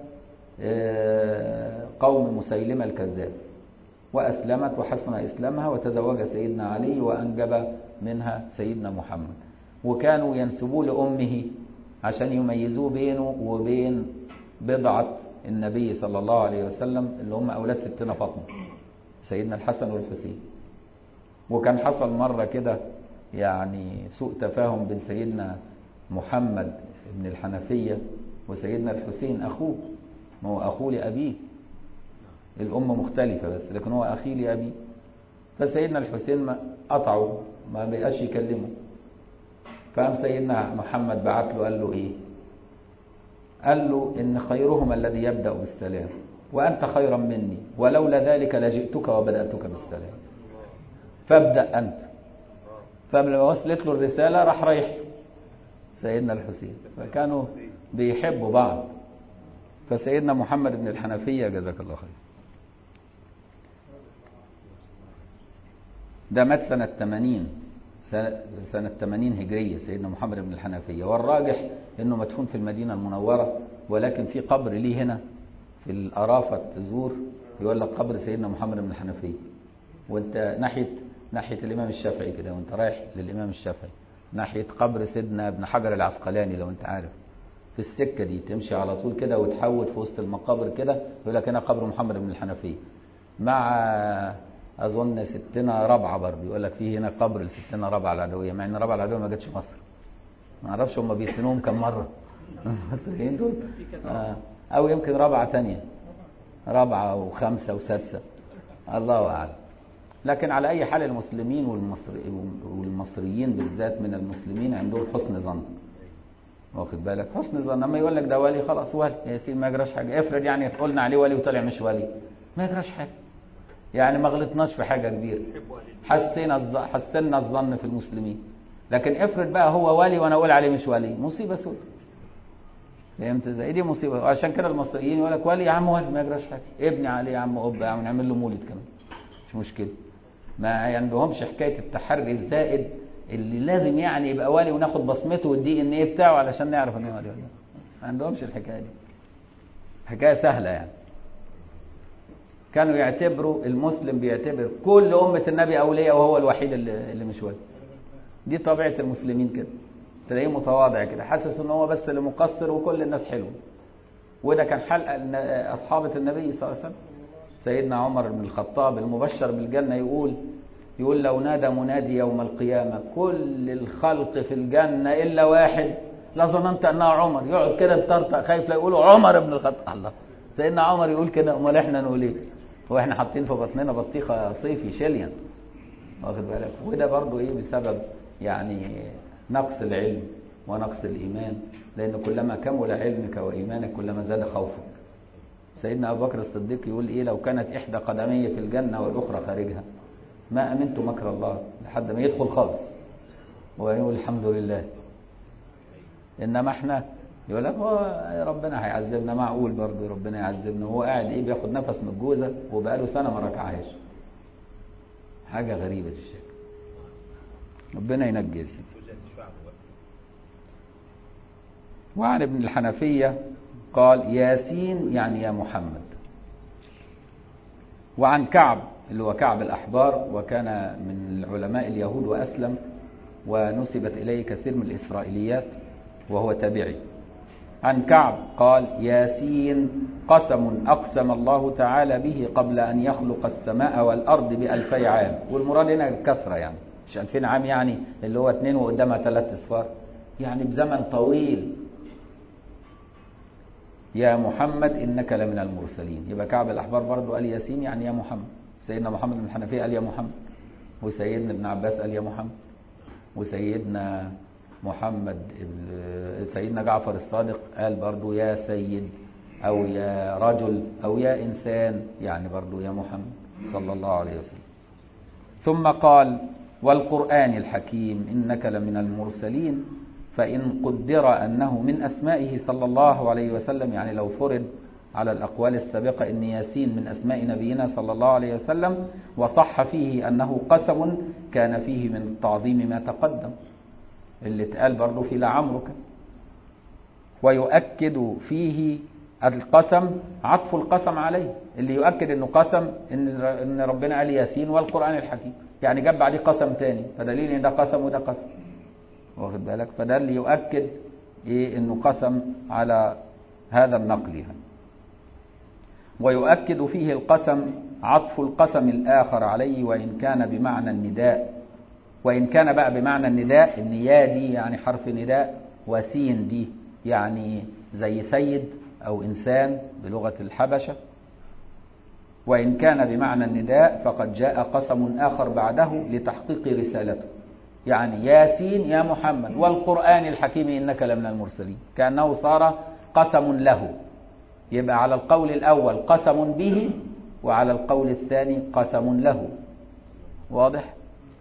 قوم مسيلمة الكذاب، وأسلمت وحسن إسلامها وتزوج سيدنا علي وأنجب منها سيدنا محمد. وكانوا ينسبوا لأمه عشان يميزوه بينه وبين بضعة النبي صلى الله عليه وسلم اللي هم أولاد ستنا فاطمة سيدنا الحسن والحسين. وكان حصل مرة كده يعني سوء تفاهم بين سيدنا محمد بن الحنفية وسيدنا الحسين أخوه، ما هو أخوه لأبيه، الأم مختلفة بس لكن هو أخي لأبيه. فسيدنا الحسين ما قطعه، ما بقاش يكلمه. فقام سيدنا محمد بعت له قال له إيه؟ قال له إن خيرهم الذي يبدأ بالسلام وأنت خيرا مني، ولولا ذلك لجئتك وبدأتك بالسلام، فابدأ أنت. فلما وصلت له الرسالة راح رايح سيدنا الحسين، فكانوا بيحبوا بعض. فسيدنا محمد بن الحنفية جزاك الله خير ده مات سنة 80 هجرية سيدنا محمد بن الحنفية، والراجح انه مدفون في المدينة المنورة، ولكن في قبر ليه هنا في الأرافة تزور يقول لك قبر سيدنا محمد بن الحنفية، وانت ناحية الإمام الشافعي كده، وانت رايح للإمام الشافعي ناحية قبر سيدنا ابن حجر العسقلاني لو انت عارف، في السكة دي تمشي على طول كده وتحول في وسط المقابر كده يقول لك هنا قبر محمد بن الحنفية، مع أظن ستنا رابعة برضه يقول لك فيه هنا قبر لستنا رابعة العدوية، مع إن رابعة العدوية ما جاتش مصر، ما أعرفش هم بيدفنوهم كم مرة المصريين دول، أو يمكن رابعة تانية، رابعة وخمسة وسادسة، الله أعلم. لكن على أي حال المسلمين والمصريين بالذات من المسلمين عندهم حسن ظن، واخد بالك، حسن ظن. اما يقول لك ده ولي خلاص ولي يا سيدي ما يجراش حاجه، افرض يعني قلنا عليه ولي وطلع مش ولي ما يجراش حاجه، يعني ما غلطناش في حاجه كبيره، حسنا الظن في المسلمين. لكن افرض بقى هو ولي وانا اقول عليه مش ولي، مصيبه سود، فهمت ازاي؟ دي مصيبه. وعشان كده المصريين يقول لك ولي يا عم ولي ما يجراش حاجه، ابني عليه يا عم قبه، يعني نعمل له مولد كمان مش مشكله. ما عندهمش حكايه التحري الزائد اللي لازم يعني يبقى والي وناخد بصمته والدي ان ايه بتاعه علشان نعرف ان هو والي. ما عندهمش الحكايه دي، حكايه سهله يعني. كانوا يعتبروا المسلم بيعتبر كل امه النبي اولياء وهو الوحيد اللي مش ولي. دي طبيعه المسلمين كده، تلاقيه متواضع كده حاسس ان هو بس اللي مقصر وكل الناس حلوه. وده كان حال اصحابه النبي صلى الله عليه وسلم. سيدنا عمر بن الخطاب المبشر بالجنه يقول لو نادى منادي يوم القيامة كل الخلق في الجنة إلا واحد لظننت أنه عمر، يقعد كده بطرطق خايف لا يقولوا عمر بن الخطاب. الله، سيدنا عمر يقول كده، امال احنا نقول ايه؟ هو احنا حاطين في بطننا بطيخة صيفي شليا، واخد بالك؟ وده برضو ايه بسبب يعني نقص العلم ونقص الإيمان، لأن كلما كمل علمك وإيمانك كلما زاد خوفك. سيدنا أبو بكر الصديق يقول ايه لو كانت إحدى قدمي في الجنة والأخرى خارجها ما أمنت مكر الله، لحد ما يدخل خالص ويقول الحمد لله. إنما احنا يقول لك ربنا هيعذبنا، معقول برضه ربنا يعذبنا وهو قاعد ايه بياخد نفس من الجوزة وبقاله سنة ما ركعهاش، حاجة غريبة الشكل. ربنا ينجي. وعن ابن الحنفية قال ياسين يعني يا محمد. وعن كعب اللي هو كعب الأحبار، وكان من علماء اليهود وأسلم ونسبت إليه كثير من الإسرائيليات وهو تابعي. عن كعب قال ياسين قسم أقسم الله تعالى به قبل أن يخلق السماء والأرض ب2000 عام، والمراد هنا الكسرة يعني مش 2000 عام يعني اللي هو 2 وقدامها 3 أصفار، يعني بزمن طويل. يا محمد إنك لمن المرسلين. يبقى كعب الأحبار برضو قال ياسين يعني يا محمد. سيدنا محمد بن الحنفية قال يا محمد، وسيدنا ابن عباس قال يا محمد، وسيدنا سيدنا جعفر الصادق قال برضو يا سيد أو يا رجل أو يا إنسان، يعني برضو يا محمد صلى الله عليه وسلم. ثم قال والقرآن الحكيم إنك لمن المرسلين، فإن قدر أنه من أسمائه صلى الله عليه وسلم، يعني لو فرض على الأقوال السابقة إن ياسين من أسماء نبينا صلى الله عليه وسلم وصح فيه أنه قسم، كان فيه من التعظيم ما تقدم اللي اتقال برضو في لعمرك. ويؤكد فيه القسم عطف القسم عليه، اللي يؤكد انه قسم ان ربنا قال ياسين والقرآن الحكيم، يعني جاب بعديه قسم تاني، فدليل ان ده قسم وده قسم، واخد بالك؟ فده اللي يؤكد ايه انه قسم على هذا النقل يعني. ويؤكد فيه القسم عطف القسم الآخر عليه وإن كان بمعنى النداء، وإن كان بقى بمعنى النداء، إن يا دي يعني حرف نداء وسين دي يعني زي سيد أو إنسان بلغة الحبشة. وإن كان بمعنى النداء فقد جاء قسم آخر بعده لتحقيق رسالته، يعني ياسين يا محمد والقرآن الحكيم إنك لمن المرسلين، كأنه صار قسم له. يبقى على القول الأول قسم به، وعلى القول الثاني قسم له. واضح؟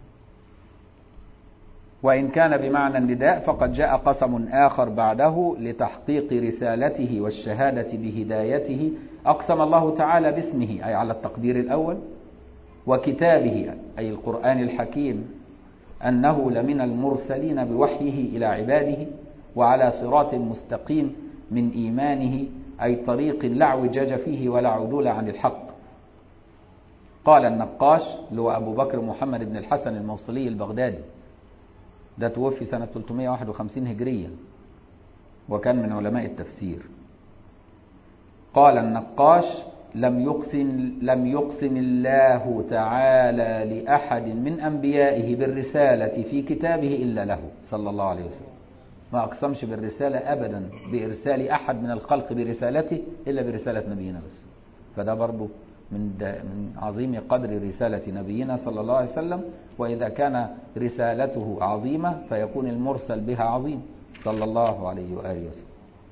وإن كان بمعنى النداء فقد جاء قسم آخر بعده لتحقيق رسالته والشهادة بهدايته. أقسم الله تعالى باسمه أي على التقدير الأول، وكتابه أي القرآن الحكيم أنه لمن المرسلين بوحيه إلى عباده، وعلى صراط مستقيم من إيمانه أي طريق لا اعوجاج فيه ولا عدول عن الحق. قال النقاش اللي هو أبو بكر محمد بن الحسن الموصلي البغدادي، ده توفي سنة 351 هجرية وكان من علماء التفسير. قال النقاش لم يقسم الله تعالى لأحد من أنبيائه بالرسالة في كتابه إلا له صلى الله عليه وسلم. ما أقسمش بالرسالة أبدا بإرسال أحد من الخلق برسالته إلا برسالة نبينا بس. فده برضو من عظيم قدر رسالة نبينا صلى الله عليه وسلم. وإذا كان رسالته عظيمة فيكون المرسل بها عظيم صلى الله عليه وآله وسلم.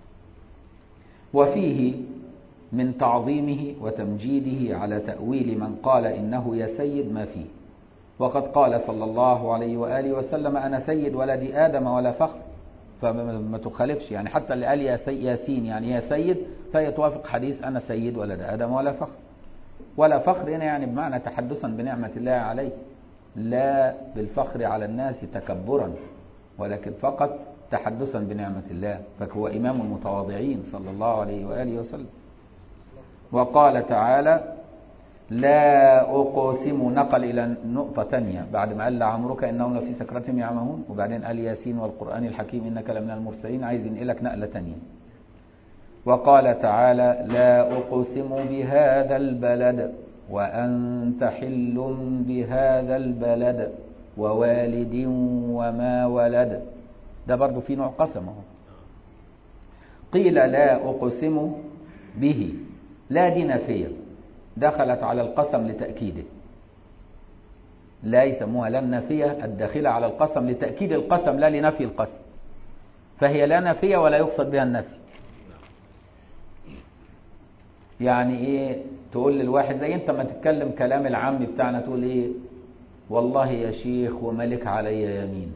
وفيه من تعظيمه وتمجيده على تأويل من قال إنه يا سيد ما فيه. وقد قال صلى الله عليه وآله وسلم أنا سيد ولد آدم ولا فخر، فما تخالفش يعني. حتى اللي قال ياسين يعني يا سيد فهي توافق حديث أنا سيد ولد آدم ولا فخر. ولا فخر هنا يعني بمعنى تحدثا بنعمة الله عليه، لا بالفخر على الناس تكبرا، ولكن فقط تحدثا بنعمة الله. فهو إمام المتواضعين صلى الله عليه وآله وسلم. وقال تعالى لا أقسم، نقل إلى نقطة تانية بعد ما قال لعمرك إنهم لفي سكرتهم يعمهون، وبعدين قال ياسين والقرآن الحكيم إنك لمن المرسلين، عايز ينقلك نقلة تانية. وقال تعالى لا أقسم بهذا البلد وأنت حل بهذا البلد ووالد وما ولد. ده برضو في نوع قسم. قيل لا أقسم به، لا دي نافية دخلت على القسم لتأكيده. لا يسموها لا النافية الداخلة على القسم لتأكيد القسم لا لنفي القسم، فهي لا نافية ولا يقصد بها النفي. يعني ايه؟ تقول للواحد زي انت ما تتكلم كلام العام بتاعنا تقول ايه؟ والله يا شيخ وملك علي يمين،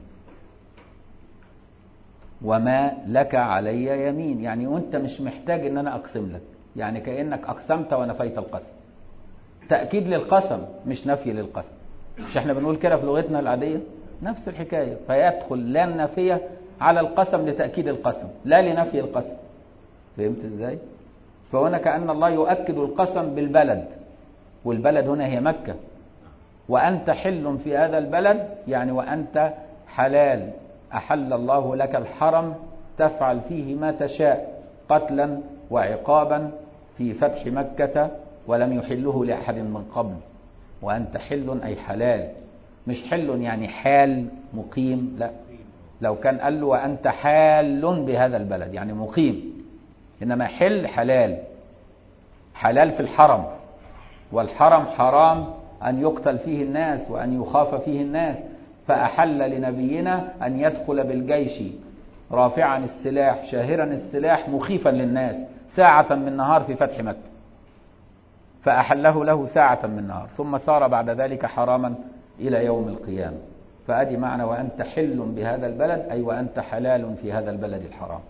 وما لك علي يمين، يعني وانت مش محتاج ان انا اقسم لك، يعني كأنك اقسمت ونفيت القسم. تأكيد للقسم مش نفي للقسم. مش احنا بنقول كده في لغتنا العادية؟ نفس الحكاية. فيدخل لا النافية على القسم لتأكيد القسم لا لنفي القسم. فهمت ازاي؟ فهنا كأن الله يؤكد القسم بالبلد، والبلد هنا هي مكة. وأنت حل في هذا البلد يعني وأنت حلال، أحل الله لك الحرم تفعل فيه ما تشاء قتلا وعقابا في فتح مكة، ولم يحله لأحد من قبل. وأنت حل أي حلال، مش حل يعني حال مقيم، لا. لو كان قال له وأنت حال بهذا البلد يعني مقيم، إنما حل حلال، حلال في الحرم، والحرم حرام أن يقتل فيه الناس وأن يخاف فيه الناس. فأحل لنبينا أن يدخل بالجيش رافعا السلاح شاهرا السلاح مخيفا للناس ساعة من نهار في فتح مكة، فأحله له ساعة من نهار، ثم صار بعد ذلك حراما إلى يوم القيامة. فأدي معنى وأنت حل بهذا البلد أي وأنت حلال في هذا البلد الحرام.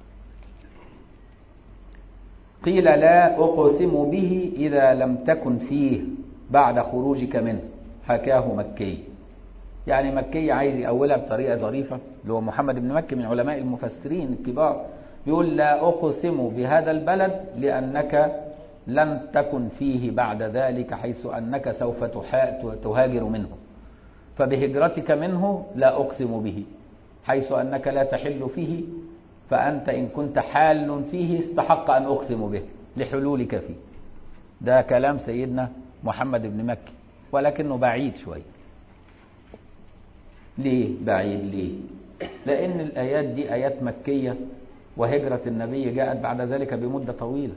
قيل لا أقسم به إذا لم تكن فيه بعد خروجك منه، حكاه مكي. يعني مكي عايز يأولها بطريقة ظريفة، اللي هو محمد بن مكي من علماء المفسرين الكبار، بيقول لا أقسم بهذا البلد لأنك لم تكن فيه بعد ذلك، حيث أنك سوف تهاجر منه، فبهجرتك منه لا أقسم به، حيث أنك لا تحل فيه، فأنت إن كنت حال فيه استحق أن أقسم به لحلولك فيه. ده كلام سيدنا محمد بن مكي، ولكنه بعيد شوي. ليه بعيد؟ ليه؟ لأن الآيات دي آيات مكية وهجرة النبي جاءت بعد ذلك بمدة طويلة.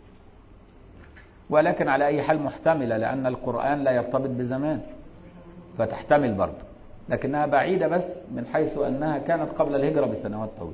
ولكن على أي حال محتملة، لأن القرآن لا يرتبط بزمان، فتحتمل برضه، لكنها بعيدة بس من حيث أنها كانت قبل الهجرة بسنوات طويلة.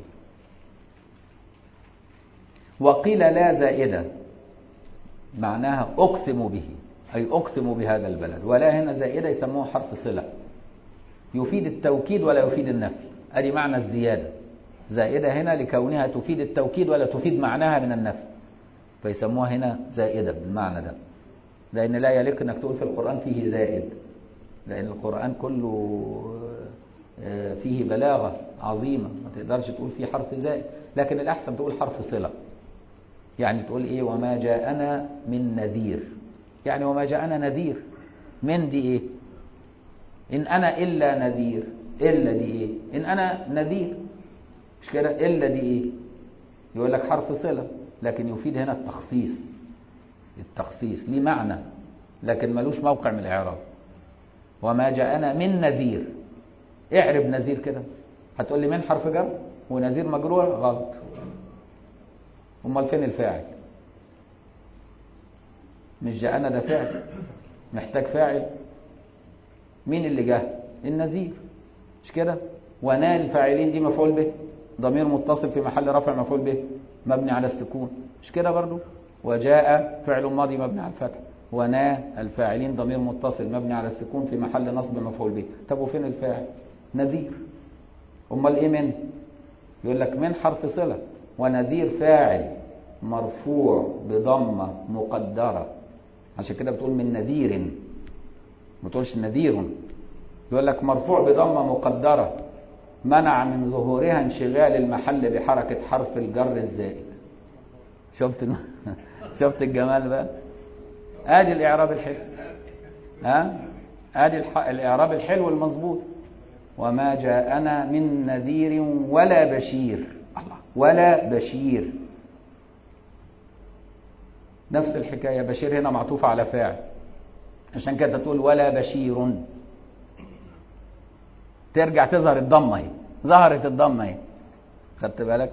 وقيل لا زائدة، معناها أقسم به، أي أقسم بهذا البلد. ولا هنا زائدة يسموه حرف صلة، يفيد التوكيد ولا يفيد النفي. أدي معنى الزيادة. زائدة هنا لكونها تفيد التوكيد ولا تفيد معناها من النفي، فيسموها هنا زائدة بالمعنى ده. لأن لا يليق أنك تقول في القرآن فيه زائد، لأن القرآن كله فيه بلاغة عظيمة، ما تقدرش تقول فيه حرف زائد. لكن الأحسن تقول حرف صلة. يعني تقول إيه؟ وما جاءنا من نذير، يعني وما جاءنا نذير. من دي إيه؟ إن أنا إلا نذير. إلا دي إيه؟ إن أنا نذير، مش كده؟ إلا دي إيه؟ يقول لك حرف صلة، لكن يفيد هنا التخصيص. التخصيص ليه معنى لكن ملوش موقع من الإعراب. وما جاءنا من نذير، اعرب نذير كده. هتقول لي من حرف جر ونذير مجرور؟ غلط. امال فين الفاعل؟ مش جاءنا ده فعل محتاج فاعل. مين اللي جاء؟ النذير، مش كده؟ ونال الفاعلين دي مفعول به، ضمير متصل في محل رفع مفعول به مبني على السكون، مش كده برضو؟ وجاء فعل ماضي مبني على الفتح، ونا الفاعلين ضمير متصل مبني على السكون في محل نصب مفعول به. طب وفين الفاعل؟ نذير. امال ايه من؟ يقول لك من حرف صلة، ونذير فاعل مرفوع بضمة مقدرة. عشان كده بتقول من نذير، ما تقولش نذير. يقول لك مرفوع بضمة مقدرة منع من ظهورها انشغال المحل بحركة حرف الجر الزائد. شفت الجمال بقى؟ ادي الاعراب الحلو. ادي الاعراب الحلو المظبوط. وما جاءنا من نذير ولا بشير. الله، ولا بشير. نفس الحكاية، بشير هنا معطوفة على فاعل، عشان كده تقول ولا بشير. ترجع تظهر الضمة اهي، ظهرت الضمة اهي، خدت بالك؟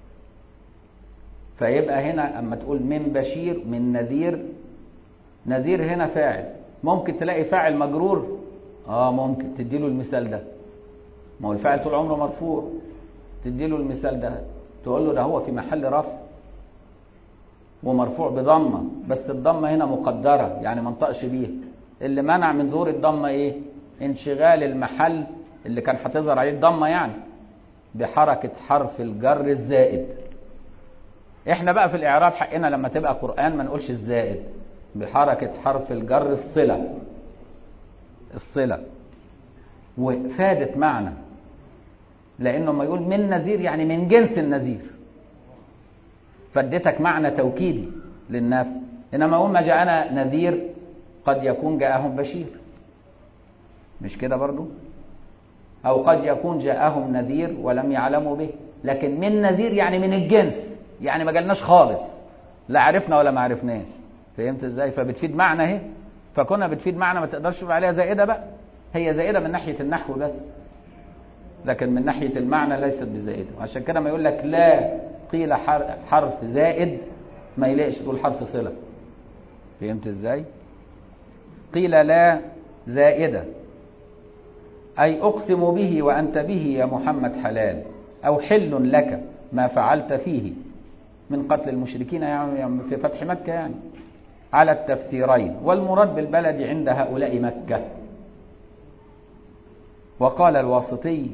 فيبقى هنا اما تقول من بشير من نذير، نذير هنا فاعل. ممكن تلاقي فاعل مجرور، ممكن تديله المثال ده. ما هو الفاعل طول عمره مرفوع، تديله المثال ده، تقول له ده هو في محل رفع ومرفوع بضمه، بس الضمه هنا مقدره يعني ما انطقش بيها. اللي منع من ظهور الضمه ايه؟ انشغال المحل اللي كان هتظهر عليه الضمه يعني بحركه حرف الجر الزائد. احنا بقى في الاعراب حقنا لما تبقى قرآن ما نقولش الزائد، بحركه حرف الجر الصله. الصله وفادت معنى، لانه ما يقول من نذير يعني من جنس النذير، فادتك معنى توكيدي للناس. انما اقول ما جاءنا نذير قد يكون جاءهم بشير، مش كده برضو؟ او قد يكون جاءهم نذير ولم يعلموا به. لكن من نذير يعني من الجنس، يعني ما جالناش خالص، لا عرفنا ولا ما عرفناش. فهمت ازاي؟ فبتفيد معنى اهي. فكنا بتفيد معنى ما تقدرش تقول عليها زائده بقى. هي زائده من ناحيه النحو بس، لكن من ناحيه المعنى ليست بزائده. وعشان كده ما يقول لك لا قيل حرف زائد، ما يلاقيش تقول حرف صله. فهمت ازاي؟ قيل لا زائده اي اقسم به وانت به يا محمد حلال، او حل لك ما فعلت فيه من قتل المشركين يعني في فتح مكه يعني، على التفسيرين. والمراد بالبلد عند هؤلاء مكه. وقال الواسطي،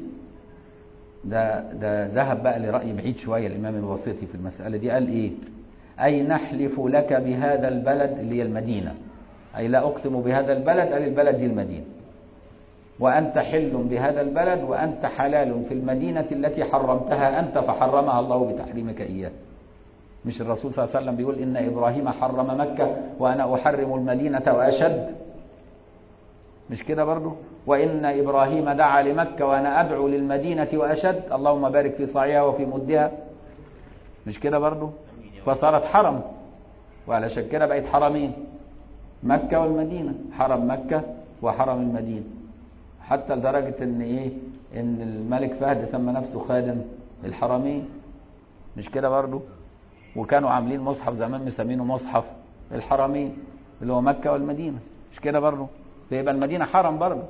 ده ذهب بقى لرأي بعيد شوية الإمام الواسطي في المسألة دي، قال إيه؟ أي نحلف لك بهذا البلد اللي هي المدينة، أي لا أقسم بهذا البلد، قال البلد دي المدينة، وأنت حل بهذا البلد وأنت حلال في المدينة التي حرمتها أنت فحرمها الله بتحريمك إياه. مش الرسول صلى الله عليه وسلم بيقول إن إبراهيم حرم مكة وأنا أحرم المدينة وأشد؟ مش كده برضو؟ وإن إبراهيم دعا لمكة وأنا أدعو للمدينة وأشد، اللهم بارك في صاعها وفي مدها. مش كده برضو؟ فصارت حرم، وعلى كده بقت حرمين، مكة والمدينة، حرم مكة وحرم المدينة. حتى لدرجة إن إيه؟ إن الملك فهد سمى نفسه خادم الحرمين، مش كده برضو؟ وكانوا عاملين مصحف زمان مسمينه مصحف الحرمين اللي هو مكة والمدينة، مش كده برضو؟ فيبقى المدينة حرم برضو.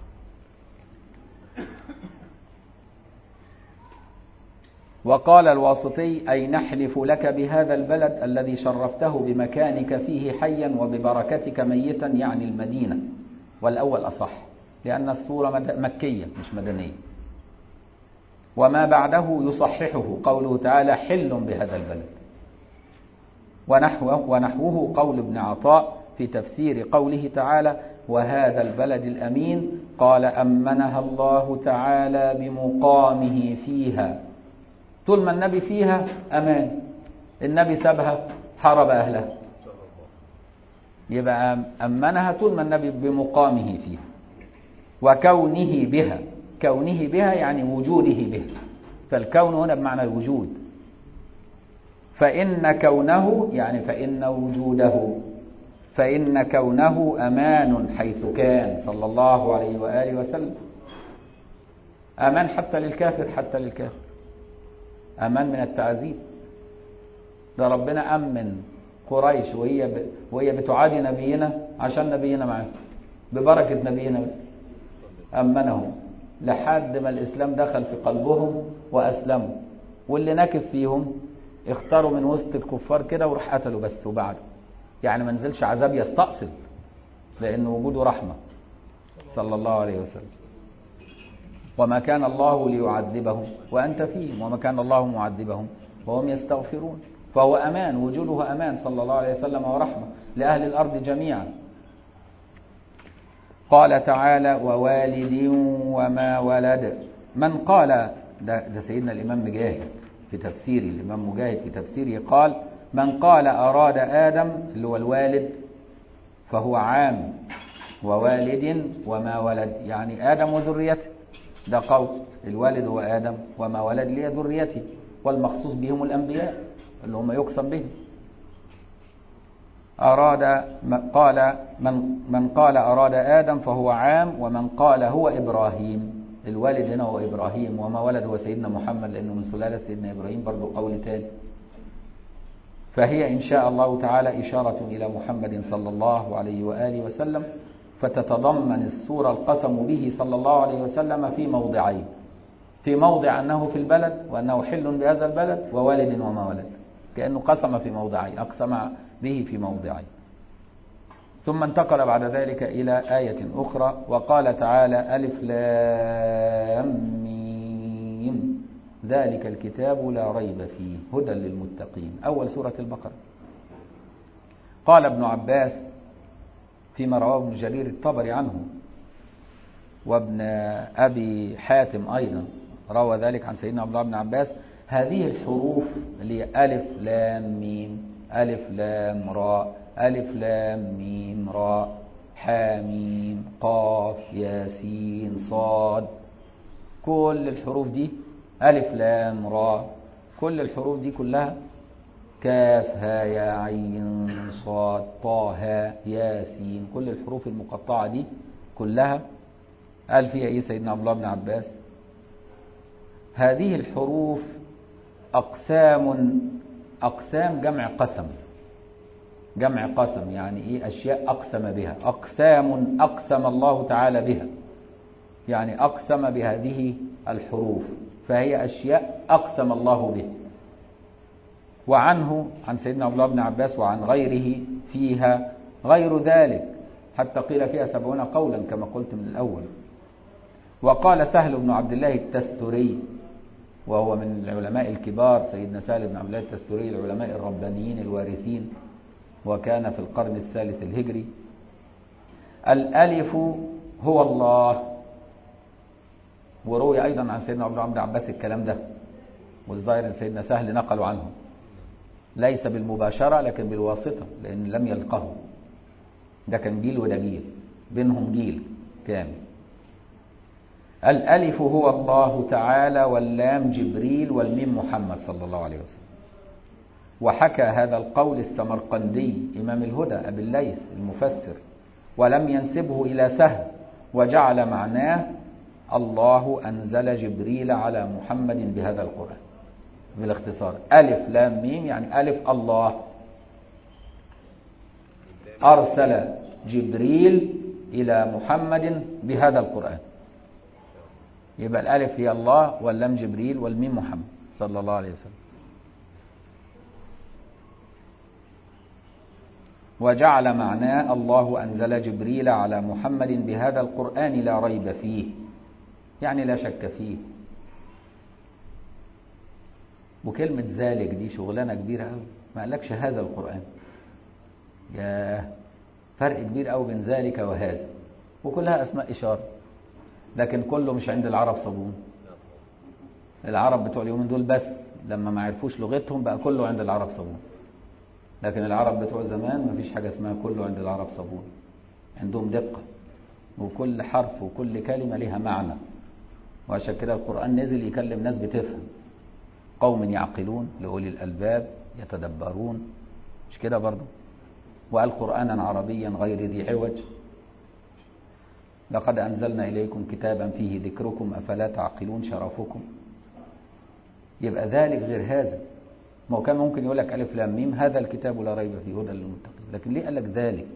وقال الواسطي أي نحلف لك بهذا البلد الذي شرفته بمكانك فيه حيا وببركتك ميتا، يعني المدينة، والأول أصح لأن الصورة مكية مش مدنية. وما بعده يصححه قوله تعالى حل بهذا البلد، ونحوه قول ابن عطاء في تفسير قوله تعالى وهذا البلد الأمين، قال أمنها الله تعالى بمقامه فيها. طول ما النبي فيها أمان، النبي سابها حارب أهلها، يبقى أمنها طول ما النبي بمقامه فيها. وكونه بها، كونه بها يعني وجوده بها، فالكون هنا بمعنى الوجود. فإن كونه يعني فإن وجوده، فإن كونه أمان حيث كان صلى الله عليه وآله وسلم. أمان حتى للكافر، حتى للكافر أمان من التعذيب. ده ربنا أمن قريش وهي بتعادي نبينا عشان نبينا معاه، ببركة نبينا بس أمنهم لحد ما الإسلام دخل في قلبهم وأسلموا. واللي نكف فيهم اختاروا من وسط الكفار كده وراح قتلوا بس، وبعده يعني ما نزلش عذاب يستأصل، لأن وجوده رحمة صلى الله عليه وسلم. وما كان الله ليعذبهم وأنت فيهم وما كان الله معذبهم وهم يستغفرون. فهو أمان، وجوده أمان صلى الله عليه وسلم ورحمة لأهل الأرض جميعا. قال تعالى ووالد وما ولد. من قال ده سيدنا الإمام مجاهد في تفسيره، الإمام مجاهد في تفسيره قال من قال أراد آدم اللي هو الوالد فهو عام، ووالد وما ولد يعني آدم وذريته، ده قول الوالد هو آدم وما ولد لي ذريته، والمخصوص بهم الأنبياء اللي هم يقسم بهم. قال من قال أراد آدم فهو عام، ومن قال هو إبراهيم، الوالد هنا هو إبراهيم، وما ولد هو سيدنا محمد لأنه من سلالة سيدنا إبراهيم، برضو قول تاني. فهي إن شاء الله تعالى إشارة إلى محمد صلى الله عليه وآله وسلم، فتتضمن السورة القسم به صلى الله عليه وسلم في موضعين: في موضع أنه في البلد وأنه حل بهذا البلد، ووالد وما ولد، كأنه قسم في موضعين، أقسم به في موضعين. ثم انتقل بعد ذلك إلى آية أخرى وقال تعالى ألف لام ميم ذلك الكتاب لا ريب فيه هدى للمتقين، أول سورة البقرة. قال ابن عباس فيما رواه ابن جرير الطبري عنه، وابن أبي حاتم أيضا روى ذلك عن سيدنا عبد الله بن عباس: هذه الحروف اللي ألف لام ميم، ألف لام راء، ألف لام ميم راء، حاميم قاف ياسين صاد، كل الحروف دي ألف لام راء، كل الحروف دي كلها كاف ها يا عين صاد طه ها ياسين، كل الحروف المقطعة دي كلها قال فيها إيه سيدنا عبد الله بن عباس؟ هذه الحروف أقسام جمع قسم، جمع قسم يعني إيه؟ أشياء أقسم بها، أقسام أقسم الله تعالى بها، يعني أقسم بهذه الحروف، فهي أشياء أقسم الله به. وعنه عن سيدنا عبد الله بن عباس وعن غيره فيها غير ذلك، حتى قيل فيها 70 قولا كما قلت من الأول. وقال سهل بن عبد الله التستري، وهو من العلماء الكبار، سيدنا سهل بن عبد الله التستري العلماء الربانيين الوارثين، وكان في القرن الثالث الهجري: الألف هو الله. وروي أيضا عن سيدنا عبد الله بن عباس الكلام ده، والظاهر أن سيدنا سهل نقلوا عنه ليس بالمباشرة لكن بالواسطة، لأن لم يلقه، ده كان جيل وده جيل، بينهم جيل كامل. الألف هو الله تعالى، واللام جبريل، والميم محمد صلى الله عليه وسلم. وحكى هذا القول السمرقندي إمام الهدى أبي الليث المفسر، ولم ينسبه إلى سهل، وجعل معناه الله أنزل جبريل على محمد بهذا القرآن، بالاختصار. ألف لام ميم يعني ألف الله أرسل جبريل إلى محمد بهذا القرآن. يبقى الألف هي الله واللام جبريل والميم محمد صلى الله عليه وسلم. وجعل معناه الله أنزل جبريل على محمد بهذا القرآن لا ريب فيه، يعني لا شك فيه. وكلمة ذلك دي شغلانة كبيرة قوي، ما قالكش هذا القرآن. يا فرق كبير قوي بين ذلك وهذا، وكلها أسماء إشارة، لكن كله مش عند العرب صابون. العرب بتوع اليومين دول بس لما ما عرفوش لغتهم بقى كله عند العرب صابون، لكن العرب بتوع زمان ما فيش حاجة اسمها كله عند العرب صابون. عندهم دقة، وكل حرف وكل كلمة لها معنى. وعشان كده القرآن نزل يكلم ناس بتفهم، قوم يعقلون لأولي الألباب يتدبرون، مش كده برضو؟ وقال قرآنا عربيا غير ذي عوج. لقد أنزلنا إليكم كتابا فيه ذكركم أفلا تعقلون شرفكم. يبقى ذلك غير هذا. ما هو كان ممكن يقول لك ألف لام ميم هذا الكتاب لا ريب فيه هدى للمتقين، لكن ليه قال لك ذلك؟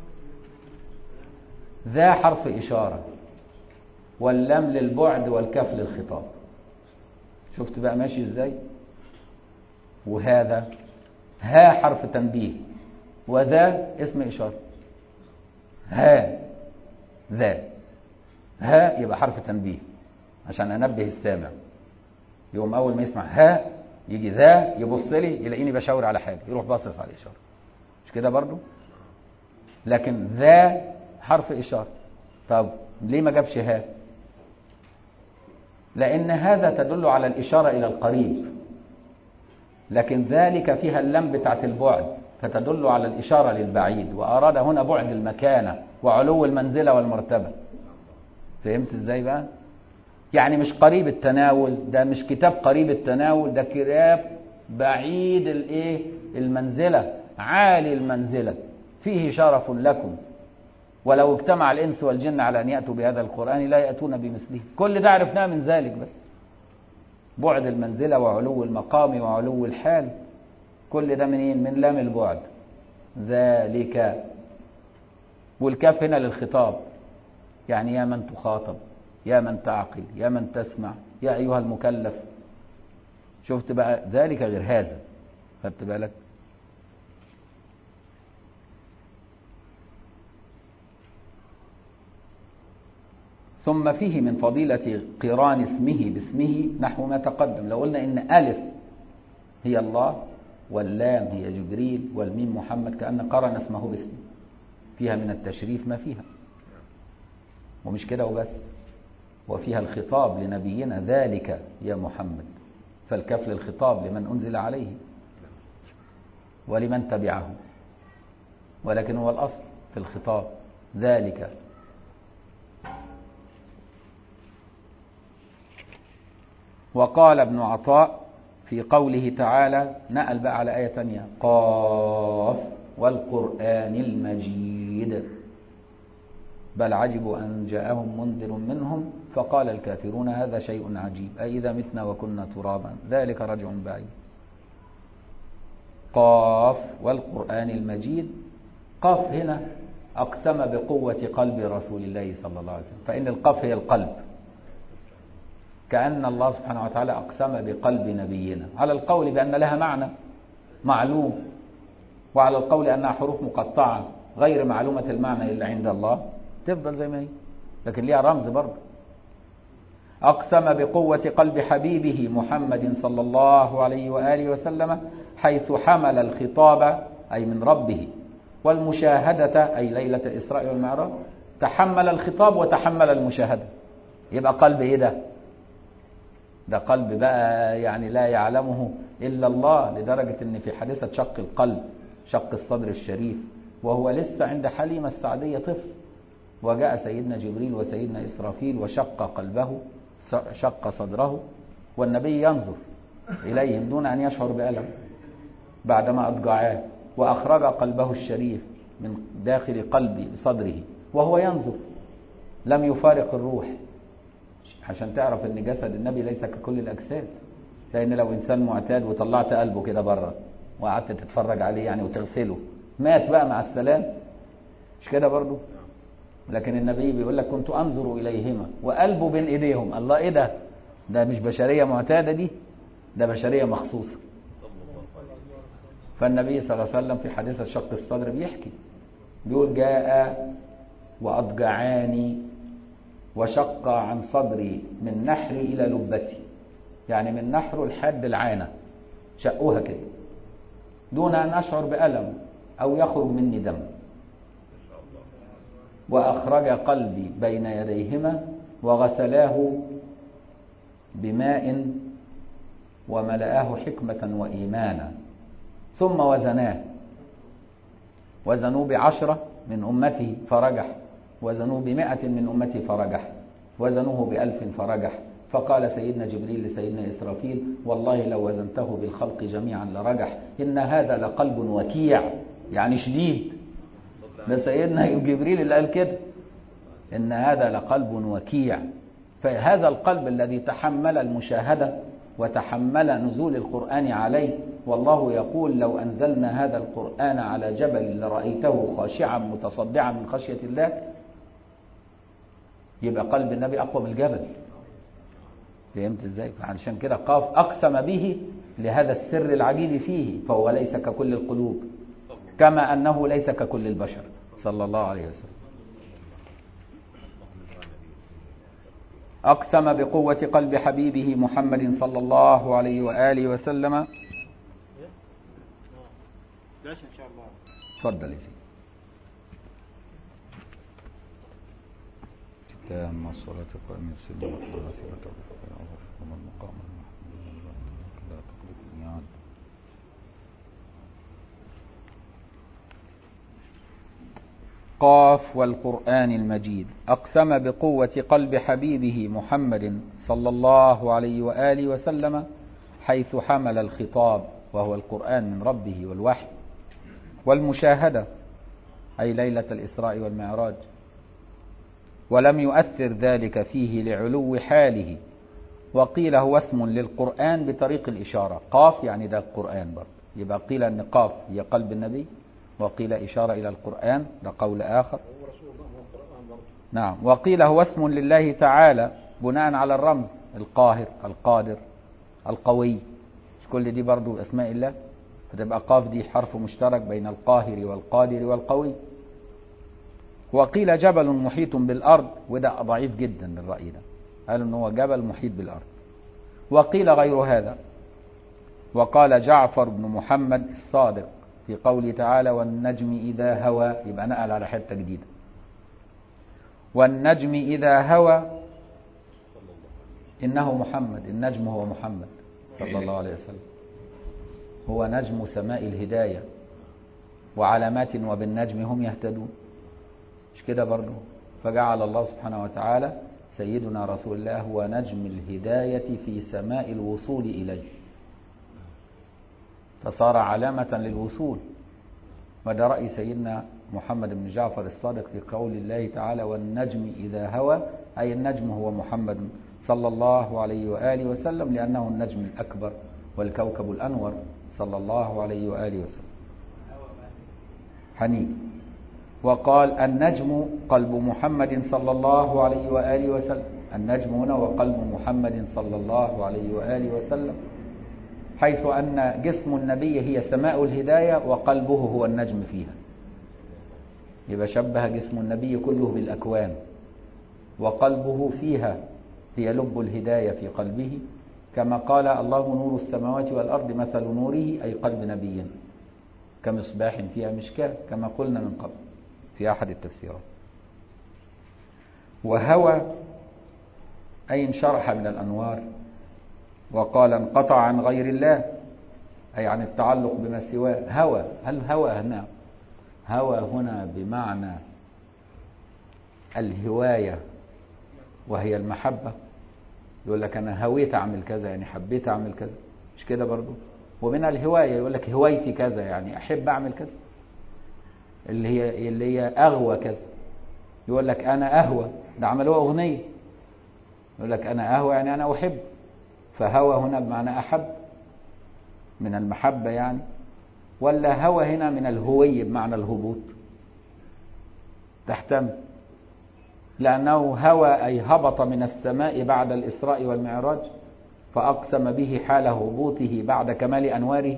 ذا حرف إشارة، واللام للبعد والكاف للخطاب. شفت بقى ماشي ازاي؟ وهذا ها حرف تنبيه، وذا اسم إشارة. ها ذا ها يبقى حرف تنبيه عشان أنبه السامع، يوم أول ما يسمع ها يجي ذا يبص لي يلاقيني بشاور على حاجة يروح باصص على الإشارة، مش كده برضو؟ لكن ذا حرف إشارة. طب ليه ما جابش ها؟ لأن هذا تدل على الإشارة إلى القريب، لكن ذلك فيها اللام بتاعت البعد فتدل على الإشارة للبعيد، وأراد هنا بعد المكانة وعلو المنزلة والمرتبة. فهمت ازاي بقى؟ يعني مش قريب التناول، ده مش كتاب قريب التناول، ده كتاب بعيد المنزلة، عالي المنزلة، فيه شرف لكم، ولو اجتمع الإنس والجن على أن يأتوا بهذا القرآن لا يأتون بمثله. كل ده عرفناه من ذلك، بس بعد المنزلة وعلو المقام وعلو الحال، كل ده منين؟ من لام البعد ذلك. والكاف هنا للخطاب، يعني يا من تخاطب، يا من تعقل، يا من تسمع، يا أيها المكلف. شفت بقى؟ ذلك غير هذا. خدت بالك؟ ثم فيه من فضيلة قران اسمه باسمه نحو ما تقدم. لو قلنا إن ألف هي الله واللام هي جبريل والميم محمد، كأن قرن اسمه باسمه، فيها من التشريف ما فيها. ومش كده وبس، وفيها الخطاب لنبينا ذلك يا محمد، فالكاف للخطاب لمن أنزل عليه ولمن تبعه، ولكن هو الأصل في الخطاب ذلك. وقال ابن عطاء في قوله تعالى، نقل بقى على آية تانية، قاف والقرآن المجيد بل عجبوا أن جاءهم منذر منهم فقال الكافرون هذا شيء عجيب أئذا متنا وكنا ترابا ذلك رجع بعيد. قاف والقرآن المجيد. قاف هنا أقسم بقوة قلب رسول الله صلى الله عليه وسلم، فإن القاف هي القلب، كأن الله سبحانه وتعالى أقسم بقلب نبينا، على القول بأن لها معنى معلوم، وعلى القول أنها حروف مقطعة غير معلومة المعنى إلا عند الله، تفضل زي ما هي، لكن ليها رمز برضه. أقسم بقوة قلب حبيبه محمد صلى الله عليه وآله وسلم حيث حمل الخطاب أي من ربه، والمشاهدة أي ليلة الإسراء والمعراج، تحمل الخطاب وتحمل المشاهدة. يبقى قلب إيه ده؟ ده قلب بقى يعني لا يعلمه إلا الله، لدرجة أن في حادثة شق القلب، شق الصدر الشريف، وهو لسه عند حليمة السعدية طفل، وجاء سيدنا جبريل وسيدنا إسرافيل وشق قلبه، شق صدره، والنبي ينظر إليهم دون أن يشعر بألم بعدما أضجعاه، وأخرج قلبه الشريف من داخل قلب صدره وهو ينظر، لم يفارق الروح، عشان تعرف أن جسد النبي ليس ككل الأجساد، لأن لو إنسان معتاد وطلعت قلبه كده بره وقعدت تتفرج عليه يعني وتغسله، مات بقى مع السلام، مش كده برضو؟ لكن النبي بيقول لك كنت أنظر إليهما وقلبه بين إيديهم. الله، إيه ده؟ ده مش بشرية معتادة دي، ده بشرية مخصوصة. فالنبي صلى الله عليه وسلم في حديث شق الصدر بيحكي، بيقول جاء وأضجعاني وشق عن صدري من نحري إلى لبتي، يعني من نحره لحد العانة شقوها كده دون أن أشعر بألم أو يخرج مني دم، وأخرج قلبي بين يديهما وغسلاه بماء وملآه حكمة وإيمانا، ثم وزنوه ب10 من أمته فرجح، وزنوه ب100 من أمته فرجح، وزنوه ب1000 فرجح. فقال سيدنا جبريل لسيدنا إسرافيل والله لو وزنته بالخلق جميعا لرجح، إن هذا لقلب وكيع، يعني شديد. ده سيدنا جبريل اللي قال كده، إن هذا لقلب وكيع. فهذا القلب الذي تحمل المشاهدة وتحمل نزول القرآن عليه، والله يقول لو أنزلنا هذا القرآن على جبل لرأيته خاشعا متصدعا من خشية الله، يبقى قلب النبي أقوى من الجبل. فهمت ازاي؟ فعشان كده قاف أقسم به لهذا السر العجيب فيه، فهو ليس ككل القلوب كما أنه ليس ككل البشر صلى الله عليه وسلم. أقسم بقوة قلب حبيبه محمد صلى الله عليه وآله وسلم. تفضل يا سيدي. تام الصلاة قائم السلم والصلاة ومن المقام لا تقلق الميعاد. قاف والقرآن المجيد. أقسم بقوة قلب حبيبه محمد صلى الله عليه وآله وسلم حيث حمل الخطاب وهو القرآن من ربه والوحي والمشاهدة، أي ليلة الإسراء والمعراج، ولم يؤثر ذلك فيه لعلو حاله. وقيل هو اسم للقرآن بطريق الإشارة، قاف يعني ده القرآن برضه، يبقى قيل أن قاف هي قلب النبي، وقيل إشارة إلى القرآن، ده قول آخر. نعم. وقيل هو اسم لله تعالى بناء على الرمز، القاهر القادر القوي، كل دي برضو أسماء الله، فتبقى قاف دي حرف مشترك بين القاهر والقادر والقوي. وقيل جبل محيط بالأرض، وده ضعيف جدا الرأي ده، قالوا أنه هو جبل محيط بالأرض. وقيل غير هذا. وقال جعفر بن محمد الصادق في قوله تعالى والنجم إذا هوى، يبقى نقل على حتة جديدة، والنجم إذا هوى إنه محمد، النجم هو محمد صلى الله عليه وسلم، هو نجم سماء الهداية وعلامات وبالنجم هم يهتدون، مش كده برضو؟ فجعل الله سبحانه وتعالى سيدنا رسول الله هو نجم الهداية في سماء الوصول إليه، فصار علامة للوصول. وده رأي سيدنا محمد بن جعفر الصادق في قول الله تعالى والنجم إذا هوى، أي النجم هو محمد صلى الله عليه وآله وسلم، لأنه النجم الأكبر والكوكب الأنور صلى الله عليه وآله وسلم. حنين. وقال النجم قلب محمد صلى الله عليه وآله وسلم، النجم هنا وقلب محمد صلى الله عليه وآله وسلم، حيث أن جسم النبي هي سماء الهداية وقلبه هو النجم فيها، يبقى شبه جسم النبي كله بالأكوان وقلبه فيها، هي لب الهداية في قلبه، كما قال الله نور السماوات والأرض مثل نوره، أي قلب نبي كمصباح فيها مشكاة، كما قلنا من قبل في أحد التفسيرات. وهوى أي انشرح من الأنوار. وقال انقطع عن غير الله، أي عن التعلق بما سواه. هوى، هل هوى هنا هوى هنا بمعنى الهواية وهي المحبة؟ يقول لك أنا هويت أعمل كذا، يعني حبيت أعمل كذا، مش كده برضو؟ ومن الهواية يقول لك هوايتي كذا، يعني أحب أعمل كذا، اللي هي أغوى كذا. يقول لك أنا أهوى، ده عملوها أغنية، يقول لك أنا أهوى يعني أنا أحب، فهوى هنا بمعنى أحب من المحبة يعني، ولا هوى هنا من الهوي بمعنى الهبوط؟ تحتمل، لأنه هوى أي هبط من السماء بعد الإسراء والمعراج فأقسم به حال هبوطه بعد كمال أنواره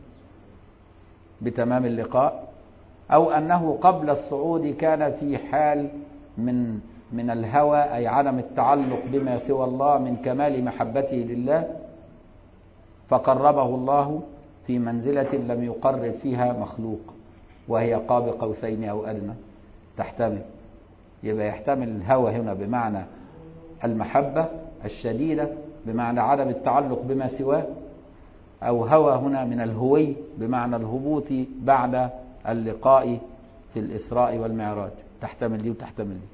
بتمام اللقاء، أو أنه قبل الصعود كان في حال من الهوى أي عدم التعلق بما سوى الله من كمال محبته لله، فقربه الله في منزلة لم يقرب فيها مخلوق، وهي قاب قوسين أو أدنى. تحتمل، يبقى يحتمل الهوى هنا بمعنى المحبة الشديدة بمعنى عدم التعلق بما سواه، أو هوى هنا من الهوي بمعنى الهبوط بعد اللقاء في الإسراء والمعراج. تحتمل دي وتحتمل دي.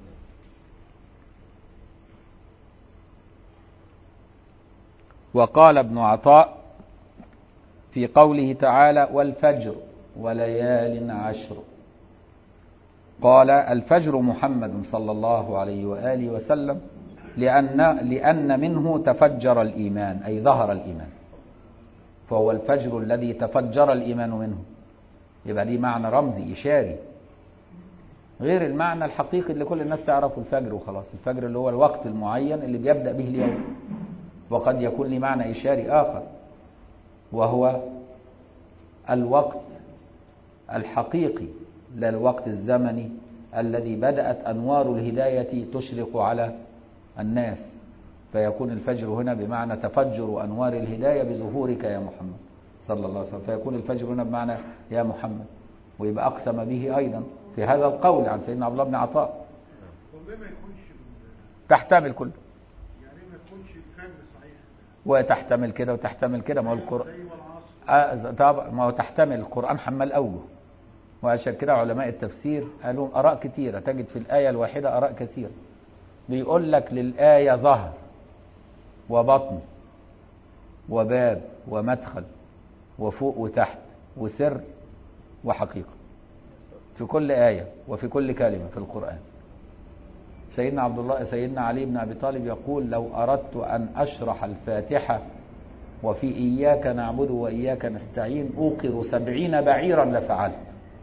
وقال ابن عطاء في قوله تعالى والفجر وليال عشر، قال الفجر محمد صلى الله عليه وآله وسلم لأن منه تفجر الإيمان أي ظهر الإيمان، فهو الفجر الذي تفجر الإيمان منه. يبقى دي معنى رمزي إشاري غير المعنى الحقيقي اللي كل الناس تعرفه الفجر وخلاص. الفجر اللي هو الوقت المعين اللي بيبدأ به اليوم، وقد يكون لي معنى إشاري آخر وهو الوقت الحقيقي لا الوقت الزمني الذي بدأت أنوار الهداية تشرق على الناس، فيكون الفجر هنا بمعنى تفجر أنوار الهداية بظهورك يا محمد صلى الله عليه وسلم، فيكون الفجر هنا بمعنى يا محمد، ويبقى أقسم به أيضا في هذا القول عن سيدنا عبد الله بن عطاء. تحتمل كله، يعني ما يكونش الفجر صحيح وتحتمل كده وتحتمل كده. ما هو القرآن طبعا ما هو تحتمل، القرآن حمل أوجه، وعشان كده علماء التفسير قالوا آراء كثيرة، تجد في الآية الواحدة آراء كثيرة. بيقول لك للآية ظهر وبطن وباب ومدخل وفوق وتحت وسر وحقيقة في كل آية وفي كل كلمة في القرآن. سيدنا علي بن أبي طالب يقول لو أردت أن أشرح الفاتحة وفي إياك نعبد وإياك نستعين أوقر 70 بعيرا لفعلت.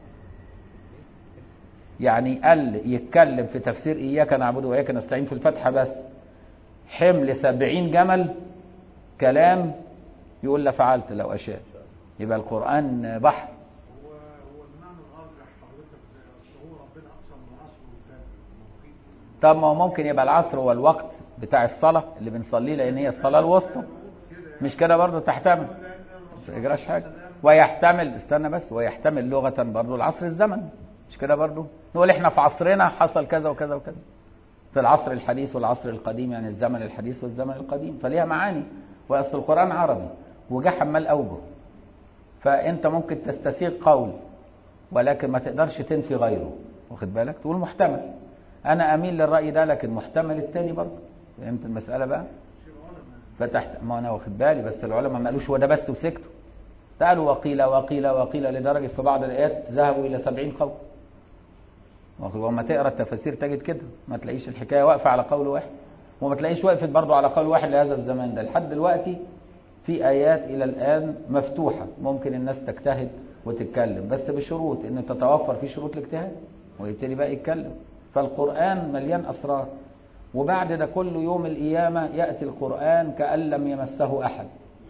يعني قال يتكلم في تفسير إياك نعبد وإياك نستعين في الفتحة بس حمل 70 جمل كلام يقول لفعلت لو أشاء. يبقى القرآن بحر. هو المعنى الراجح حضرتك هو ربنا أقسم بالعصر والفجر. طب ما هو ممكن يبقى العصر هو الوقت بتاع الصلاة اللي بنصليه لأن هي الصلاة الوسطى، مش كده برضه؟ تحتمل مش يجراش حاجة. ويحتمل استنى بس، ويحتمل لغة برضه العصر الزمن، مش كده برضه؟ نقول احنا في عصرنا حصل كذا وكذا وكذا، في العصر الحديث والعصر القديم، يعني الزمن الحديث والزمن القديم، فليها معاني. وأصل القرآن عربي وجه حمال أوجه، فأنت ممكن تستسيغ قول ولكن ما تقدرش تنفي غيره، واخد بالك؟ تقول محتمل، أنا أميل للرأي ده لكن محتمل التاني برضه. فهمت المسألة بقى؟ فتحت ما أنا واخد بالي، بس العلماء ما قالوش هو ده بس وسكتوا، قالوا وقيل وقيل وقيل لدرجة في بعض الآيات ذهبوا إلى 70 قول. وما تقرأ التفاسير تجد كده، ما تلاقيش الحكاية واقفة على قول واحد، وما تلاقيش وقفت برضو على قول واحد لهذا الزمان ده. لحد دلوقتي في آيات إلى الآن مفتوحة ممكن الناس تجتهد وتتكلم، بس بشروط إن تتوفر في شروط الاجتهاد ويبتدي بقى يتكلم. فالقرآن مليان أسرار، وبعد ده كل يوم القيامة يأتي القرآن كأن لم يمسه أحد.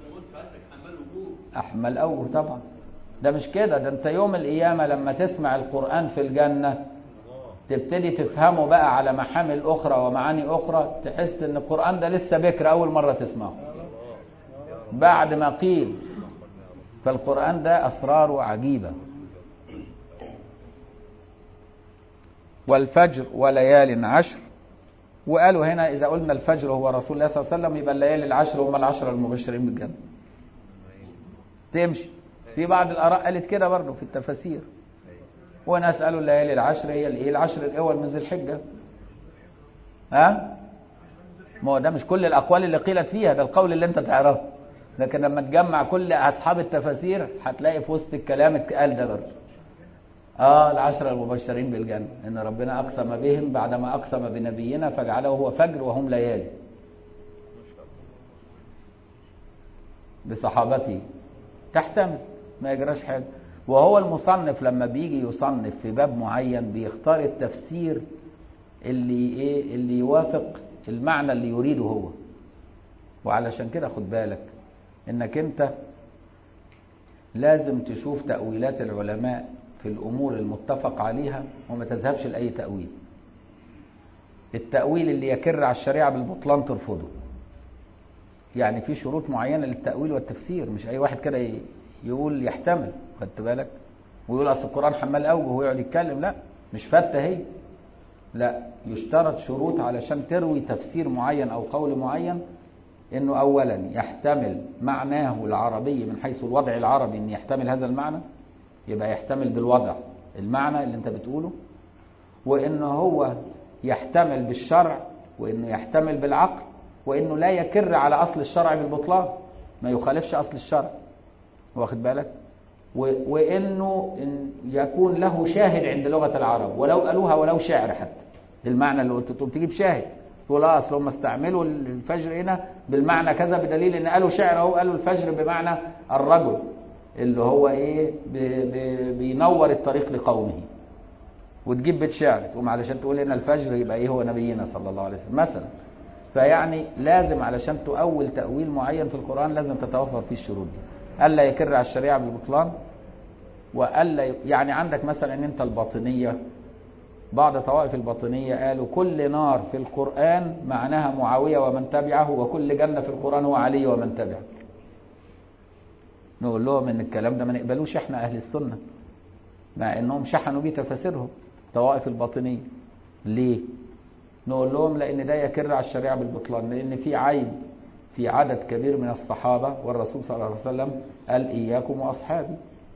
أحمل أوجه طبعا. ده مش كده، ده أنت يوم القيامة لما تسمع القرآن في الجنة تبتدي تفهمه بقى على محامل أخرى ومعاني أخرى، تحس إن القرآن ده لسه بكر أول مرة تسمعه بعد ما قيل. فالقرآن ده أسراره عجيبة. والفجر وليال عشر، وقالوا هنا إذا قلنا الفجر هو رسول الله صلى الله عليه وسلم يبقى الليالي العشر هم العشر المبشرين بالجنة. تمشي. في بعض الآراء قالت كده برضه في التفاسير، وناس قالوا الليالي العشر هي الايه؟ العشر الأول من ذي الحجة. ها؟ ما هو ده مش كل الأقوال اللي قيلت فيها، ده القول اللي أنت تعرفه، لكن لما تجمع كل أصحاب التفاسير هتلاقي في وسط الكلام اتقال ده برضه. العشر المبشرين بالجنة إن ربنا أقسم بهم بعدما أقسم بنبينا فجعله هو فجر وهم ليالي. بصحابته تحتمل، ما يجراش حاجة. وهو المصنف لما بيجي يصنف في باب معين بيختار التفسير اللي يوافق المعنى اللي يريده هو. وعلشان كده خد بالك انك انت لازم تشوف تأويلات العلماء في الامور المتفق عليها وما تذهبش لأي تأويل. التأويل اللي يكر على الشريعة بالبطلان ترفضه. يعني في شروط معينة للتأويل والتفسير، مش اي واحد كده يقول يحتمل، خدت بالك، ويقول اصل القرآن حمال اوجه ويقعد يتكلم. لا، مش فتة هي، لا، يشترط شروط علشان تروي تفسير معين او قول معين، انه اولا يحتمل معناه العربي من حيث الوضع العربي، ان يحتمل هذا المعنى، يبقى يحتمل بالوضع المعنى اللي انت بتقوله، وانه هو يحتمل بالشرع، وانه يحتمل بالعقل، وانه لا يكر على اصل الشرع بالبطلان، ما يخالفش اصل الشرع، واخد بالك، وانه يكون له شاهد عند لغة العرب ولو قالوها ولو شعر حتى، المعنى اللي قلت تجيب شاهد تقول اصل هم استعملوا الفجر هنا بالمعنى كذا بدليل ان قالوا شعر، اهو قالوا الفجر بمعنى الرجل اللي هو ايه بينور الطريق لقومه، وتجيب بيت شعر تقوم علشان تقول ان الفجر يبقى ايه هو نبينا صلى الله عليه وسلم مثلا. فيعني لازم علشان تؤول تأويل معين في القرآن لازم تتوفر فيه الشروط دي، الا يكر على الشريعة بالبطلان، والا يعني عندك مثلا ان انت الباطنية، بعض طوائف الباطنية قالوا كل نار في القرآن معناها معاوية ومن تبعه، وكل جنة في القرآن هو علي ومن تبعه. نقول لهم ان الكلام ده ما نقبلوش احنا اهل السنة، مع انهم شحنوا بيه تفاسيرهم طوائف الباطنية. ليه؟ نقول لهم لان ده يكر على الشريعة بالبطلان، لان في عيب في عدد كبير من الصحابة، والرسول صلى الله عليه وسلم قال اياكم واصحابي،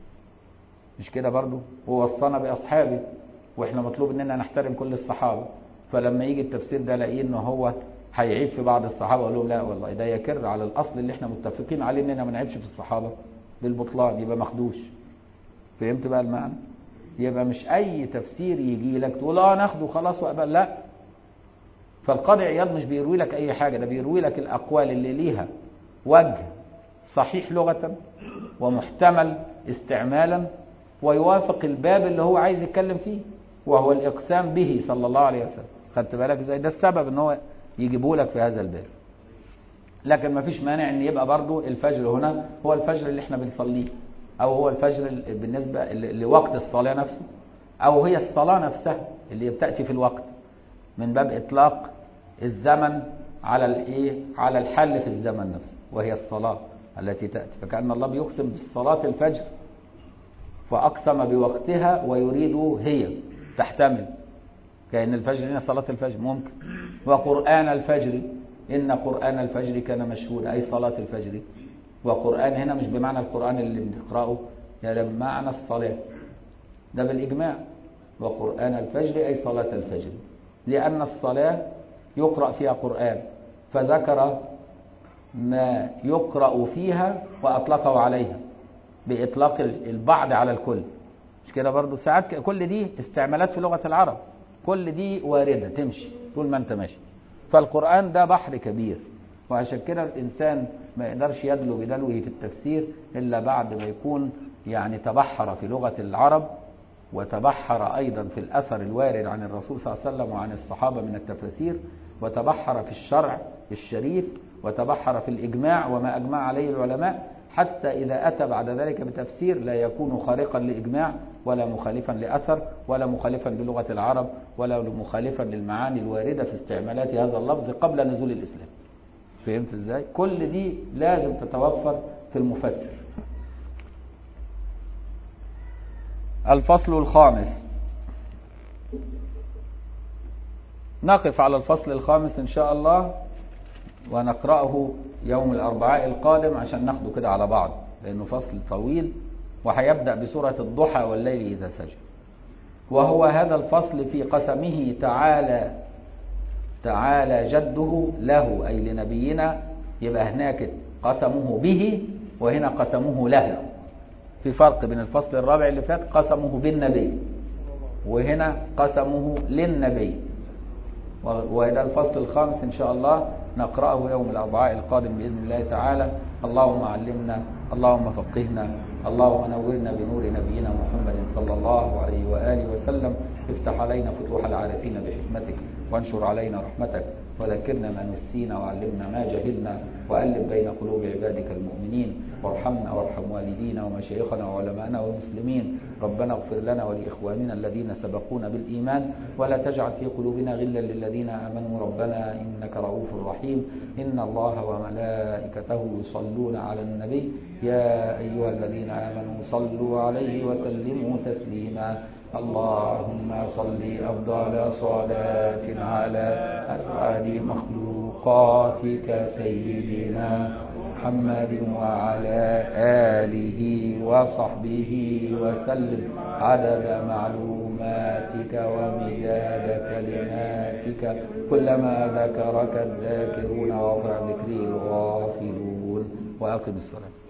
مش كده برضو، ووصانا باصحابه، واحنا مطلوب اننا نحترم كل الصحابة. فلما يجي التفسير ده الاقيه انه هو هيعيب في بعض الصحابة، اقول لهم لا والله ده يكر على الاصل اللي احنا متفقين عليه اننا ما نعيبش في الصحابة بالبطلان، يبقى مخدوش. فهمت بقى المعنى؟ يبقى مش اي تفسير يجي لك تقول ناخده خلاص واقبل، لا. فالقاضي عياض مش بيروي لك اي حاجة، ده بيروي لك الاقوال اللي ليها وجه صحيح لغة ومحتمل استعمالا، ويوافق الباب اللي هو عايز يتكلم فيه، وهو الإقسام به صلى الله عليه وسلم. خدت بالك ازاي؟ ده السبب ان هو يجيبه لك في هذا الباب. لكن ما فيش مانع ان يبقى برضو الفجر هنا هو الفجر اللي احنا بنصليه، او هو الفجر بالنسبة لوقت الصلاة نفسه، او هي الصلاة نفسها اللي بتأتي في الوقت، من باب اطلاق الزمن على الايه، على الحل في الزمن نفسه، وهي الصلاة التي تأتي. فكأن الله بيقسم بالصلاة الفجر، فأقسم بوقتها ويريد هي تحتمل، كأن الفجر هنا صلاة الفجر ممكن. وقرآن الفجر إن قرآن الفجر كان مشهودا، أي صلاة الفجر. وقرآن هنا مش بمعنى القرآن اللي بنقرأه، يعني بمعنى الصلاة، ده بالإجماع. وقرآن الفجر أي صلاة الفجر، لأن الصلاة يقرأ فيها قرآن، فذكر ما يقرأ فيها وأطلقه عليها بإطلاق البعض على الكل، مش كده برضو؟ ساعات كل دي استعمالات في لغة العرب، كل دي واردة تمشي طول ما انت ماشي. فالقرآن ده بحر كبير، وعشان كده الإنسان ما يقدرش يدلو بدلوه في التفسير إلا بعد ما يكون يعني تبحر في لغة العرب، وتبحر أيضا في الأثر الوارد عن الرسول صلى الله عليه وسلم وعن الصحابة من التفاسير، وتبحر في الشرع الشريف، وتبحر في الإجماع وما أجمع عليه العلماء، حتى إذا أتى بعد ذلك بتفسير لا يكون خارقا لإجماع، ولا مخالفا لأثر، ولا مخالفا للغة العرب، ولا مخالفا للمعاني الواردة في استعمالات هذا اللفظ قبل نزول الإسلام. فهمت إزاي؟ كل دي لازم تتوفر في المفسر. الفصل الخامس، نقف على الفصل الخامس إن شاء الله ونقرأه يوم الأربعاء القادم عشان ناخده كده على بعض، لأنه فصل طويل، وهيبدأ بسورة الضحى والليل إذا سجى. وهو هذا الفصل في قسمه تعالى جده له، أي لنبينا. يبقى هناك قسمه به، وهنا قسمه له. في فرق بين الفصل الرابع اللي فات قسمه بالنبي، وهنا قسمه للنبي. وهذا الفصل الخامس إن شاء الله نقرأه يوم الأربعاء القادم بإذن الله تعالى. اللهم علمنا، اللهم فقهنا، اللهم نورنا بنور نبينا محمد صلى الله عليه وآله وسلم. افتح علينا فتوح العارفين بحكمتك، وانشر علينا رحمتك، وذكرنا ما نسينا وعلمنا ما جهلنا، وألف بين قلوب عبادك المؤمنين، وارحمنا وارحم والدينا ومشايخنا وعلماءنا والمسلمين. ربنا اغفر لنا ولإخواننا الذين سبقونا بالإيمان، ولا تجعل في قلوبنا غلا للذين آمنوا ربنا إنك رؤوف رحيم. إن الله وملائكته يصلون على النبي يا أيها الذين آمنوا صلوا عليه وسلموا تسليما. اللهم صل أفضل صلاة على أسعد مخلوقاتك سيدنا محمد وعلى آله وصحبه وسلم عدد معلوماتك ومداد كلماتك، كلما ذكرك الذاكرون وغفر ذكره الغافلون. وأقم الصلاة.